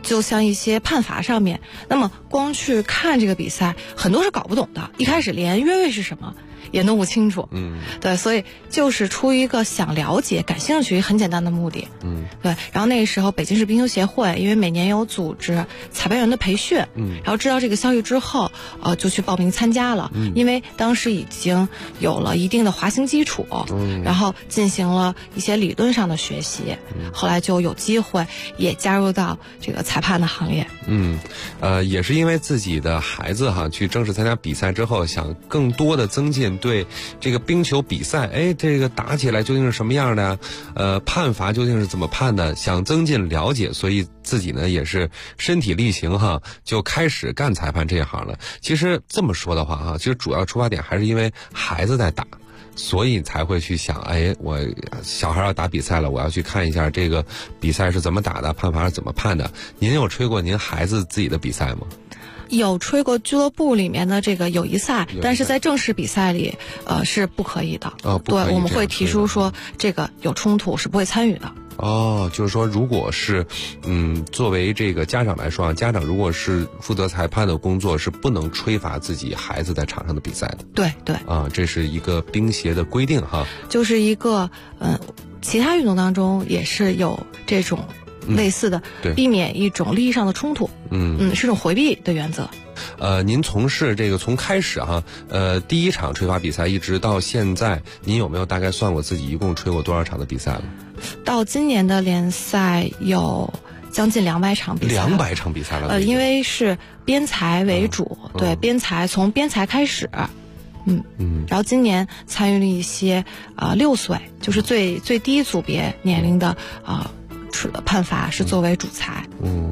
就像一些判罚上面，那么光去看这个比赛，很多是搞不懂的，一开始连越位是什么也弄不清楚。对，所以就是出于一个想了解、感兴趣很简单的目的。对。然后那个时候北京市冰球协会因为每年有组织裁判员的培训，然后知道这个消息之后，就去报名参加了。因为当时已经有了一定的滑行基础，然后进行了一些理论上的学习，后来就有机会也加入到这个裁判的行列。 也是因为自己的孩子去正式参加比赛之后，想更多的增进对这个冰球比赛，这个打起来究竟是什么样的判罚究竟是怎么判的，想增进了解，所以自己呢也是身体力行就开始干裁判这一行了。其实这么说的话其实主要出发点还是因为孩子在打，所以才会去想，我小孩要打比赛了，我要去看一下这个比赛是怎么打的，判罚是怎么判的。您有吹过您孩子自己的比赛吗？ 有吹过俱乐部里面的这个友谊赛，但是在正式比赛里，是不可以的。对，我们会提出说这个有冲突是不会参与的。 就是说，如果是作为这个家长来说家长如果是负责裁判的工作，是不能吹罚自己孩子在场上的比赛的。 对对。 这是一个冰协的规定就是一个其他运动当中也是有这种类似的，避免一种利益上的冲突。是种回避的原则。 您从事这个从开始第一场吹罚比赛一直到现在，您有没有大概算过自己一共吹过多少场的比赛了？ 到今年的联赛有将近200场比赛。 200场比赛了。 因为是边裁为主，对，边裁从边裁开始。然后今年参与了一些6岁，就是最低组别年龄的判罚是作为主裁。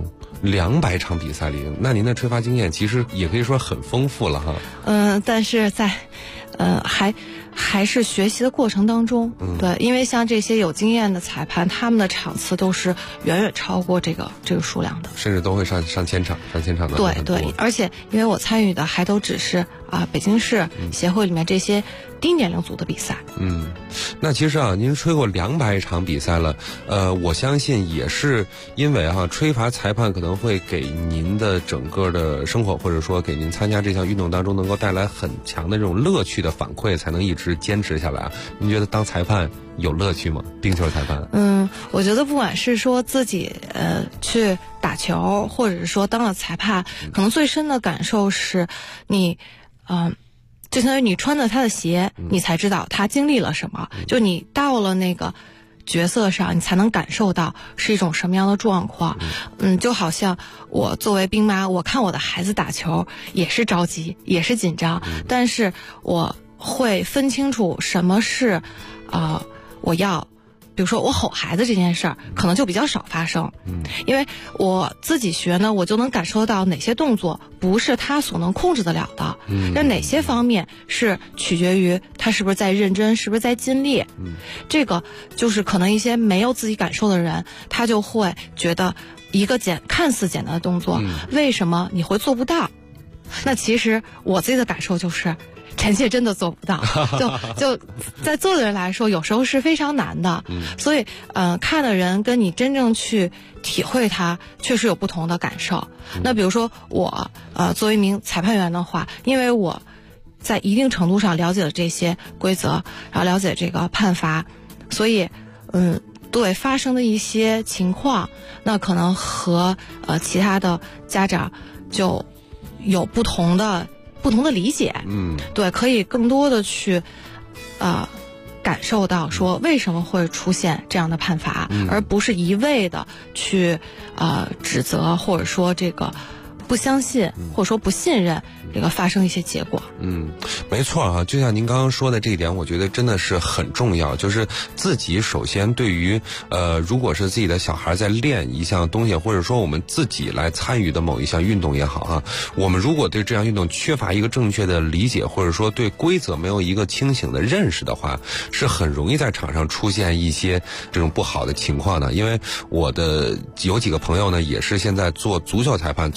200场比赛里，那您的吹罚经验其实也可以说很丰富了但是在还是学习的过程当中。对，因为像这些有经验的裁判，他们的场次都是远远超过这个数量的， 甚至都会上千场的。 对，而且因为我参与的还都只是北京市协会里面这些低年龄组的比赛。 那其实您吹过200场比赛了，我相信也是因为吹罚裁判可能会给您的整个的生活，或者说给您参加这项运动当中能够带来很强的这种乐趣的反馈，才能一直坚持下来。您觉得当裁判有乐趣吗？冰球裁判？ 我觉得不管是说自己去打球，或者是说当了裁判，可能最深的感受是你就相当于你穿着他的鞋，你才知道他经历了什么。就你到了那个角色上，你才能感受到是一种什么样的状况。就好像我作为兵妈，我看我的孩子打球也是着急，也是紧张，但是我会分清楚什么是我要。比如说我吼孩子这件事儿可能就比较少发生，因为我自己学呢，我就能感受到哪些动作不是他所能控制得了的，但哪些方面是取决于他是不是在认真，是不是在尽力。这个就是可能一些没有自己感受的人，他就会觉得一个看似简单的动作，为什么你会做不到？那其实我自己的感受就是臣妾真的做不到，就在做的人来说，有时候是非常难的。所以看的人跟你真正去体会它，确实有不同的感受。那比如说我作为一名裁判员的话，因为我在一定程度上了解了这些规则，然后了解这个判罚，所以对发生的一些情况，那可能和其他的家长就有不同的理解。对，可以更多的去感受到说为什么会出现这样的判罚，而不是一味的去指责，或者说这个不相信，或者说不信任这个发生一些结果。 没错就像您刚刚说的这一点，我觉得真的是很重要，就是自己首先对于如果是自己的小孩在练一项东西，或者说我们自己来参与的某一项运动也好我们如果对这项运动缺乏一个正确的理解，或者说对规则没有一个清醒的认识的话，是很容易在场上出现一些这种不好的情况的。因为我的有几个朋友呢，也是现在做足球裁判做的比较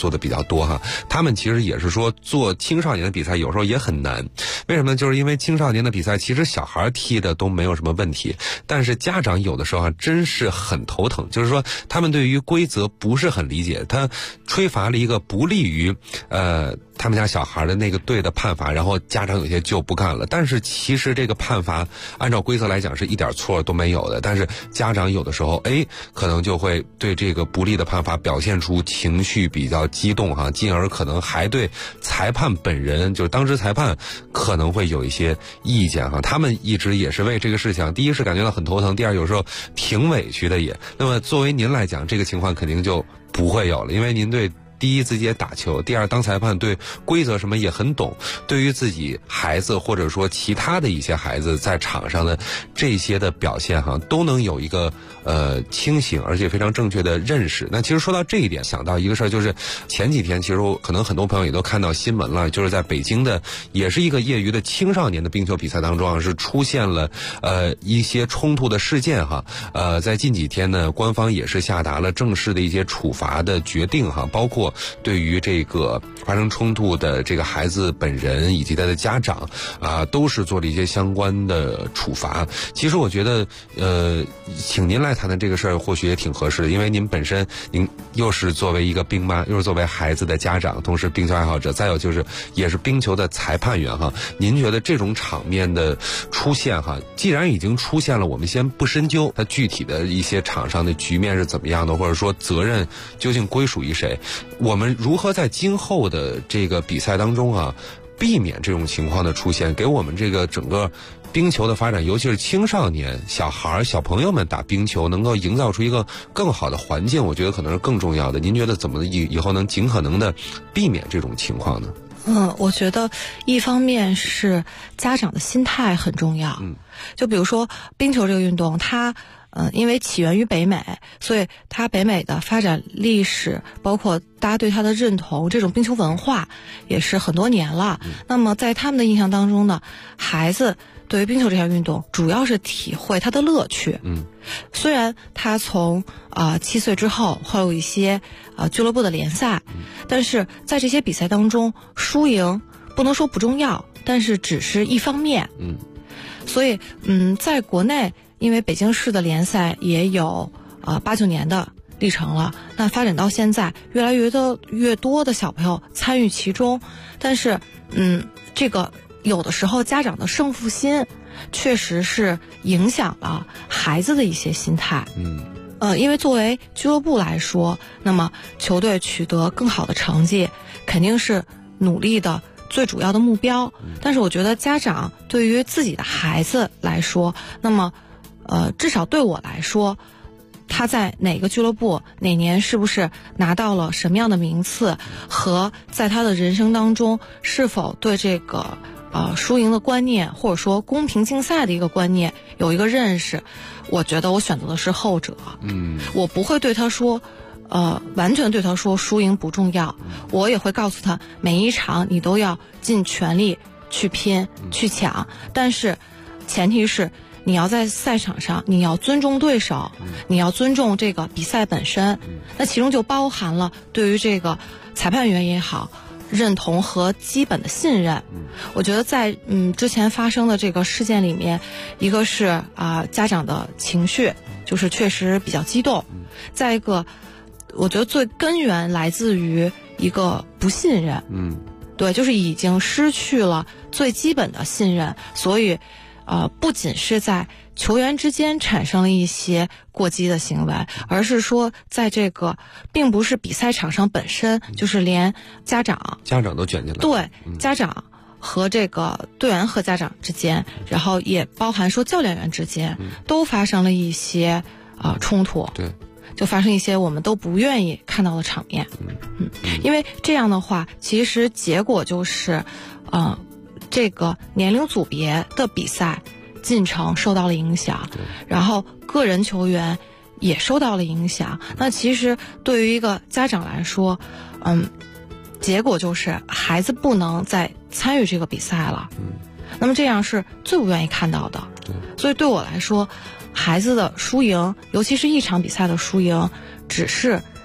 较多哈。他们其实也是说做青少年的比赛有时候也很难，为什么呢？就是因为青少年的比赛其实小孩踢的都没有什么问题，但是家长有的时候真是很头疼，就是说他们对于规则不是很理解，他吹罚了一个不利于他们家小孩的那个队的判罚，然后家长有些就不干了。但是其实这个判罚按照规则来讲是一点错都没有的，但是家长有的时候可能就会对这个不利的判罚表现出情绪比较激动哈，进而可能还对裁判本人，就是当值裁判可能会有一些意见哈。他们一直也是为这个事情，第一是感觉到很头疼，第二有时候挺委屈的也。那么作为您来讲，这个情况肯定就不会有了，因为您对第一自己也打球，第二当裁判对规则什么也很懂，对于自己孩子或者说其他的一些孩子在场上的这些的表现哈，都能有一个清醒而且非常正确的认识。那其实说到这一点，想到一个事儿，就是前几天其实可能很多朋友也都看到新闻了，就是在北京的也是一个业余的青少年的冰球比赛当中是出现了一些冲突的事件哈。在近几天呢，官方也是下达了正式的一些处罚的决定哈，包括对于这个发生冲突的这个孩子本人以及他的家长都是做了一些相关的处罚。其实我觉得请您来谈谈这个事儿或许也挺合适的，因为您本身您又是作为一个冰妈，又是作为孩子的家长，同时冰球爱好者，再有就是也是冰球的裁判员哈。您觉得这种场面的出现哈，既然已经出现了，我们先不深究它具体的一些场上的局面是怎么样的，或者说责任究竟归属于谁，我们如何在今后的这个比赛当中避免这种情况的出现，给我们这个整个冰球的发展，尤其是青少年小朋友们打冰球能够营造出一个更好的环境，我觉得可能是更重要的。您觉得怎么以后能尽可能的避免这种情况呢？ 我觉得一方面是家长的心态很重要。就比如说冰球这个运动，它因为起源于北美，所以它北美的发展历史，包括大家对它的认同，这种冰球文化也是很多年了。那么在他们的印象当中呢，孩子对于冰球这项运动主要是体会它的乐趣。虽然他从7岁之后会有一些俱乐部的联赛，但是在这些比赛当中，输赢不能说不重要，但是只是一方面。所以在国内，因为北京市的联赛也有8、9年的历程了，那发展到现在，越来越多的小朋友参与其中，但是这个有的时候家长的胜负心确实是影响了孩子的一些心态。因为作为俱乐部来说，那么球队取得更好的成绩肯定是努力的最主要的目标。但是我觉得家长对于自己的孩子来说，那么至少对我来说，他在哪个俱乐部哪年是不是拿到了什么样的名次，和在他的人生当中是否对这个输赢的观念，或者说公平竞赛的一个观念有一个认识，我觉得我选择的是后者。我不会对他说完全对他说输赢不重要，我也会告诉他每一场你都要尽全力去拼去抢，但是前提是你要在赛场上你要尊重对手，你要尊重这个比赛本身。那其中就包含了对于这个裁判员也好，认同和基本的信任。我觉得在之前发生的这个事件里面，一个是家长的情绪就是确实比较激动，再一个我觉得最根源来自于一个不信任。对，就是已经失去了最基本的信任，所以不仅是在球员之间产生了一些过激的行为，而是说在这个并不是比赛场上本身，就是连家长都卷进来。 对，家长和这个队员和家长之间，然后也包含说教练员之间，都发生了一些冲突。 对， 就发生一些我们都不愿意看到的场面。因为这样的话，其实结果就是这个年龄组别的比赛进程受到了影响，然后个人球员也受到了影响。那其实对于一个家长来说，结果就是孩子不能再参与这个比赛了。那么这样是最不愿意看到的。所以对我来说，孩子的输赢，尤其是一场比赛的输赢，只是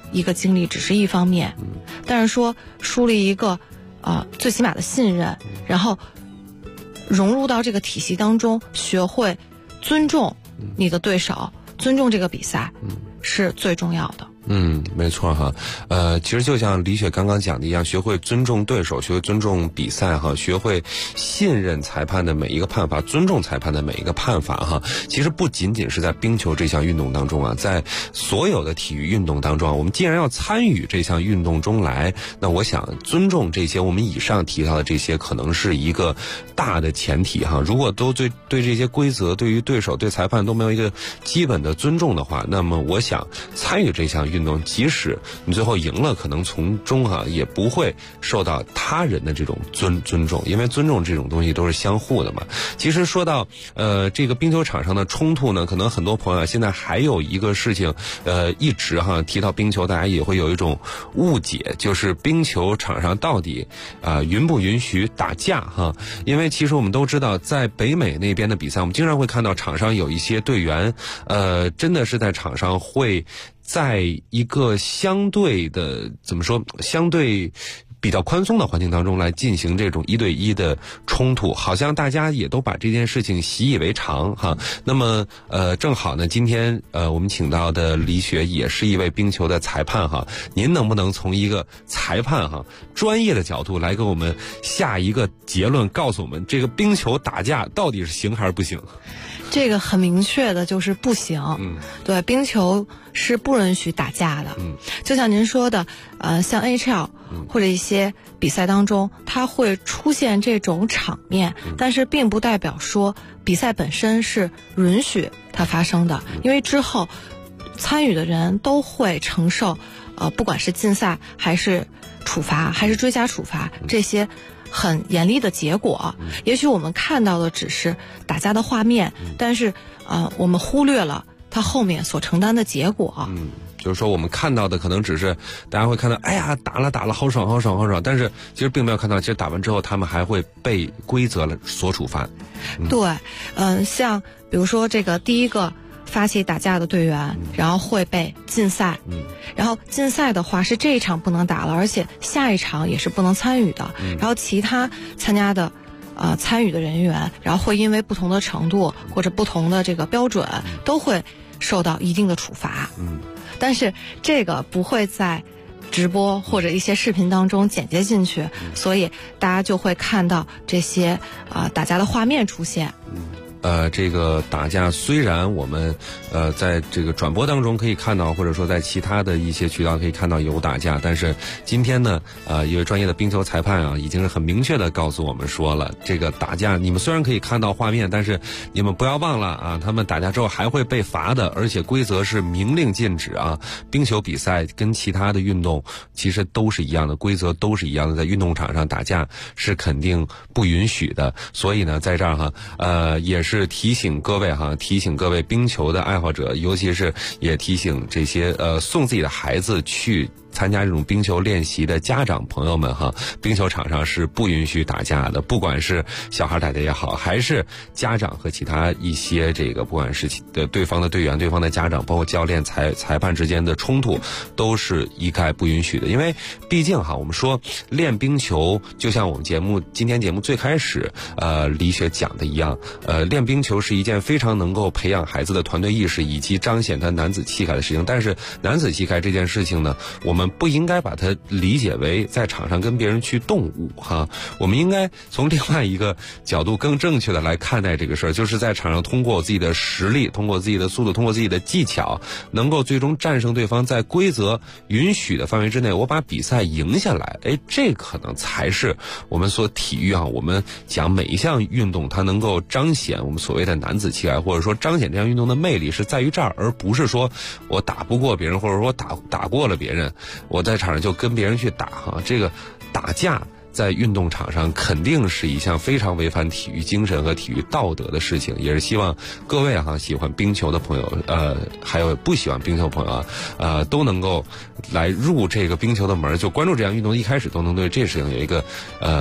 一个经历只是一方面，但是说树立一个最起码的信任，然后融入到这个体系当中，学会尊重你的对手，尊重这个比赛，是最重要的。 没错哈，其实就像李雪刚刚讲的一样，学会尊重对手，学会尊重比赛哈，学会信任裁判的每一个判罚，尊重裁判的每一个判罚哈。其实不仅仅是在冰球这项运动当中啊，在所有的体育运动当中啊，我们既然要参与这项运动中来，那我想尊重这些我们以上提到的这些，可能是一个大的前提哈。如果都对这些规则、对于对手、对裁判都没有一个基本的尊重的话，那么我想参与这项运动，即使你最后赢了，可能从中也不会受到他人的这种尊重，因为尊重这种东西都是相互的嘛。其实说到这个冰球场上的冲突呢，可能很多朋友现在还有一个事情，一直提到冰球，大家也会有一种误解，就是冰球场上到底允不允许打架哈？因为其实我们都知道，在北美那边的比赛，我们经常会看到场上有一些队员，真的是在场上会在一个相对的相对比较宽松的环境当中来进行这种1对1的冲突，好像大家也都把这件事情习以为常哈。那么正好呢，今天我们请到的李雪也是一位冰球的裁判哈，您能不能从一个裁判专业的角度来给我们下一个结论，告诉我们这个冰球打架到底是行还是不行？ 这个很明确的就是不行，对，冰球是不允许打架的，就像您说的，像 NHL 或者一些比赛当中，它会出现这种场面，但是并不代表说比赛本身是允许它发生的，因为之后参与的人都会承受，不管是禁赛还是处罚还是追加处罚这些很严厉的结果。也许我们看到的只是打架的画面，但是我们忽略了它后面所承担的结果。 就是说我们看到的可能只是大家会看到，哎呀打了好爽好爽好爽，但是其实并没有看到，其实打完之后他们还会被规则所处罚。 对，像比如说这个第一个发起打架的队员，然后会被禁赛，然后禁赛的话是这一场不能打了，而且下一场也是不能参与的，然后其他参加的参与的人员，然后会因为不同的程度或者不同的这个标准，都会受到一定的处罚。但是这个不会在直播或者一些视频当中剪接进去，所以大家就会看到这些打架的画面出现。 这个打架虽然我们在这个转播当中可以看到，或者说在其他的一些渠道可以看到有打架，但是今天呢一位专业的冰球裁判已经是很明确的告诉我们说了，这个打架你们虽然可以看到画面，但是你们不要忘了他们打架之后还会被罚的，而且规则是明令禁止冰球比赛跟其他的运动其实都是一样的，规则都是一样的，在运动场上打架是肯定不允许的。所以呢在这儿也是提醒各位冰球的爱好者，尤其是也提醒这些送自己的孩子去参加这种冰球练习的家长朋友们冰球场上是不允许打架的，不管是小孩打架也好，还是家长和其他一些这个不管是对方的队员、对方的家长，包括教练、裁判之间的冲突，都是一概不允许的。因为毕竟我们说练冰球，就像我们今天节目最开始李雪讲的一样，练冰球是一件非常能够培养孩子的团队意识以及彰显他男子气概的事情。但是男子气概这件事情呢，我们不应该把它理解为在场上跟别人去动武我们应该从另外一个角度更正确的来看待这个事儿，就是在场上通过自己的实力，通过自己的速度，通过自己的技巧，能够最终战胜对方，在规则允许的范围之内，我把比赛赢下来。这可能才是我们说体育我们讲每一项运动它能够彰显我们所谓的男子气概，或者说彰显这项运动的魅力是在于这儿，而不是说我打不过别人，或者说打过了别人，我在场上就跟别人去打这个打架在运动场上肯定是一项非常违反体育精神和体育道德的事情，也是希望各位喜欢冰球的朋友还有不喜欢冰球的朋友都能够来入这个冰球的门，就关注这项运动，一开始都能对这事情有一个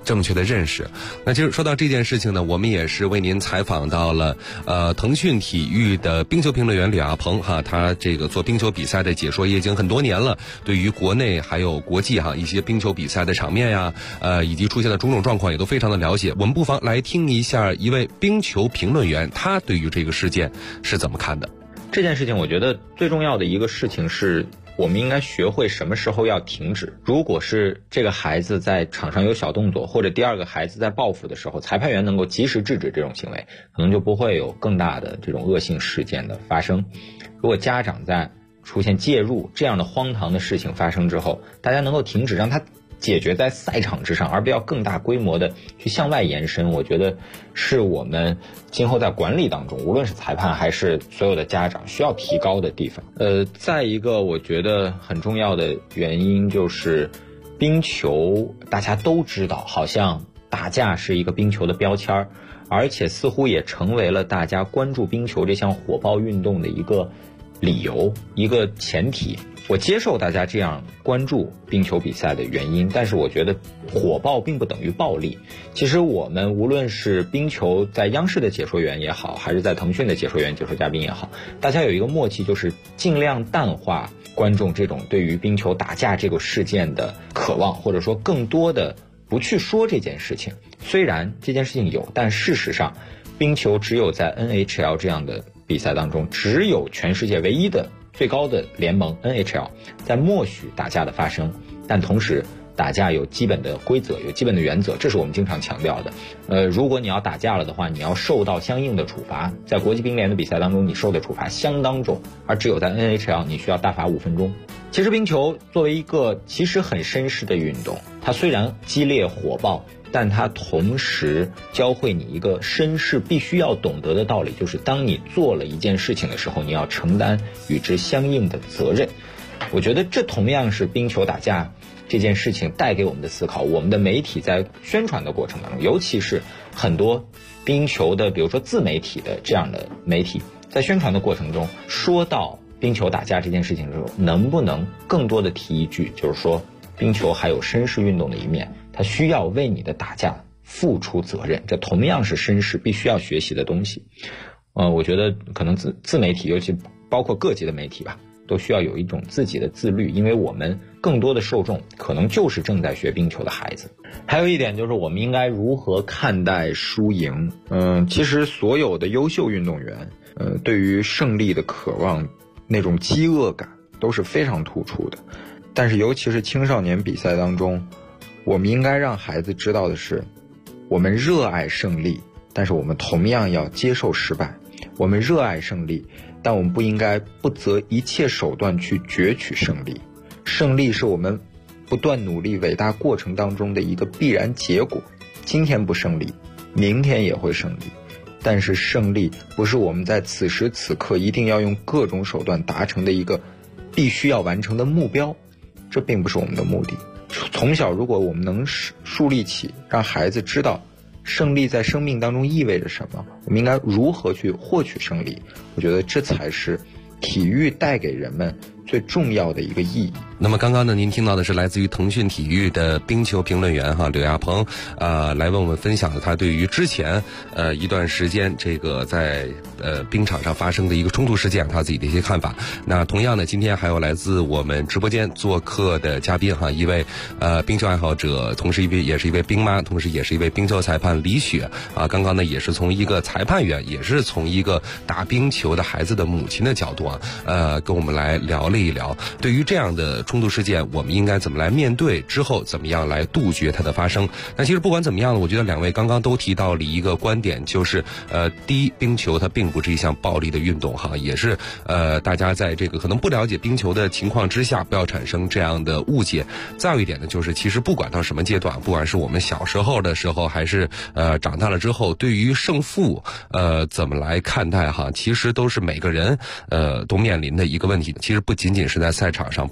正确的认识。那其实说到这件事情呢，我们也是为您采访到了腾讯体育的冰球评论员李亚鹏哈，他这个做冰球比赛的解说也已经很多年了，对于国内还有国际哈一些冰球比赛的场面呀，以及出现的种种状况也都非常的了解。我们不妨来听一下一位冰球评论员他对于这个事件是怎么看的。 这件事情我觉得最重要的一个事情是，我们应该学会什么时候要停止。如果是这个孩子在场上有小动作，或者第二个孩子在报复的时候，裁判员能够及时制止这种行为，可能就不会有更大的这种恶性事件的发生。如果家长在出现介入这样的荒唐的事情发生之后，大家能够停止，让他解决在赛场之上，而不要更大规模的去向外延伸，我觉得是我们今后在管理当中，无论是裁判还是所有的家长需要提高的地方。再一个我觉得很重要的原因就是冰球大家都知道，好像打架是一个冰球的标签，而且似乎也成为了大家关注冰球这项火爆运动的一个理由，一个前提。我接受大家这样关注冰球比赛的原因，但是我觉得火爆并不等于暴力。其实我们无论是冰球在央视的解说员也好，还是在腾讯的解说员、解说嘉宾也好，大家有一个默契，就是尽量淡化观众这种对于冰球打架这个事件的渴望，或者说更多的不去说这件事情。虽然这件事情有，但事实上冰球只有在 NHL 这样的比赛当中，只有全世界唯一的最高的联盟 NHL 在默许打架的发生，但同时打架有基本的规则，有基本的原则，这是我们经常强调的。如果你要打架了的话，你要受到相应的处罚，在国际冰联的比赛当中，你受的处罚相当重，而只有在 NHL 你需要大罚5分钟。其实冰球作为一个其实很绅士的运动，它虽然激烈火爆，但它同时教会你一个绅士必须要懂得的道理，就是当你做了一件事情的时候，你要承担与之相应的责任。我觉得这同样是冰球打架这件事情带给我们的思考。我们的媒体在宣传的过程当中，尤其是很多冰球的比如说自媒体的这样的媒体，在宣传的过程中说到冰球打架这件事情的时候，能不能更多的提一句，就是说冰球还有绅士运动的一面，它需要为你的打架付出责任，这同样是绅士必须要学习的东西。我觉得可能自媒体，尤其包括各级的媒体吧，都需要有一种自己的自律，因为我们更多的受众可能就是正在学冰球的孩子。还有一点就是我们应该如何看待输赢。其实所有的优秀运动员对于胜利的渴望，那种饥饿感都是非常突出的。但是尤其是青少年比赛当中，我们应该让孩子知道的是，我们热爱胜利，但是我们同样要接受失败。我们热爱胜利，但我们不应该不择一切手段去攫取胜利。胜利是我们不断努力伟大过程当中的一个必然结果。今天不胜利，明天也会胜利。但是胜利不是我们在此时此刻一定要用各种手段达成的一个必须要完成的目标，这并不是我们的目的。从小如果我们能树立起让孩子知道胜利在生命当中意味着什么，我们应该如何去获取胜利，我觉得这才是体育带给人们最重要的一个意义。 那么刚刚呢，您听到的是来自于腾讯体育的冰球评论员刘亚鹏来为我们分享了他对于之前一段时间这个在冰场上发生的一个冲突事件他自己的一些看法。那同样呢，今天还有来自我们直播间做客的嘉宾一位冰球爱好者，同时也是一位冰妈，同时也是一位冰球裁判李雪刚刚呢也是从一个裁判员，也是从一个打冰球的孩子的母亲的角度跟我们来聊了一聊，对于这样的冲突事件我们应该怎么来面对，之后怎么样来杜绝它的发生。那其实不管怎么样呢，我觉得两位刚刚都提到了一个观点，就是第一，冰球它并不是一项暴力的运动也是大家在这个可能不了解冰球的情况之下不要产生这样的误解。再有一点呢，就是其实不管到什么阶段，不管是我们小时候的时候还是长大了之后，对于胜负怎么来看待其实都是每个人都面临的一个问题。其实不仅仅是在赛场上，包括在我们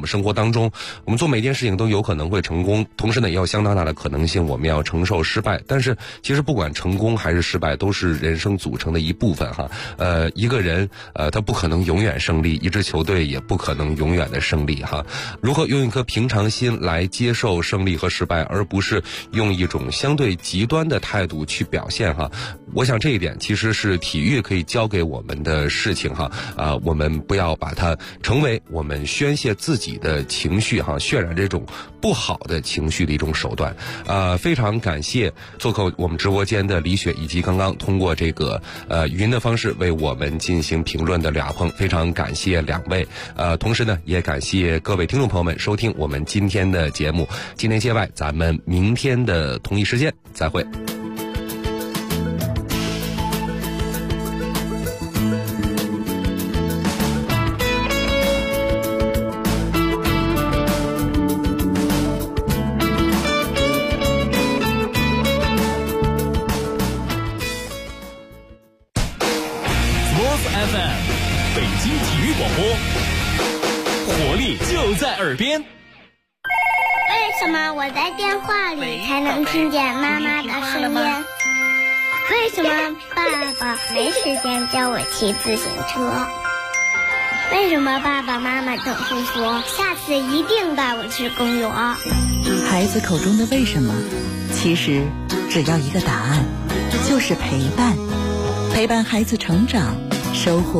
们生活当中，我们做每件事情都有可能会成功，同时呢也有相当大的可能性我们要承受失败。但是其实不管成功还是失败，都是人生组成的一部分哈。一个人他不可能永远胜利，一支球队也不可能永远的胜利哈。如何用一颗平常心来接受胜利和失败，而不是用一种相对极端的态度去表现哈。我想这一点其实是体育可以教给我们的事情哈。我们不要把它成为我们宣泄自己的情绪哈，渲染这种不好的情绪的一种手段。非常感谢做客我们直播间的李雪，以及刚刚通过这个语音的方式为我们进行评论的俩朋，非常感谢两位。同时呢也感谢各位听众朋友们收听我们今天的节目。今天界外，咱们明天的同一时间再会。 耳边， 为什么我在电话里才能听见妈妈的声音？为什么爸爸没时间教我骑自行车？为什么爸爸妈妈总是说下次一定带我去公园？ 孩子口中的为什么，其实只要一个答案，就是陪伴，陪伴孩子成长，收获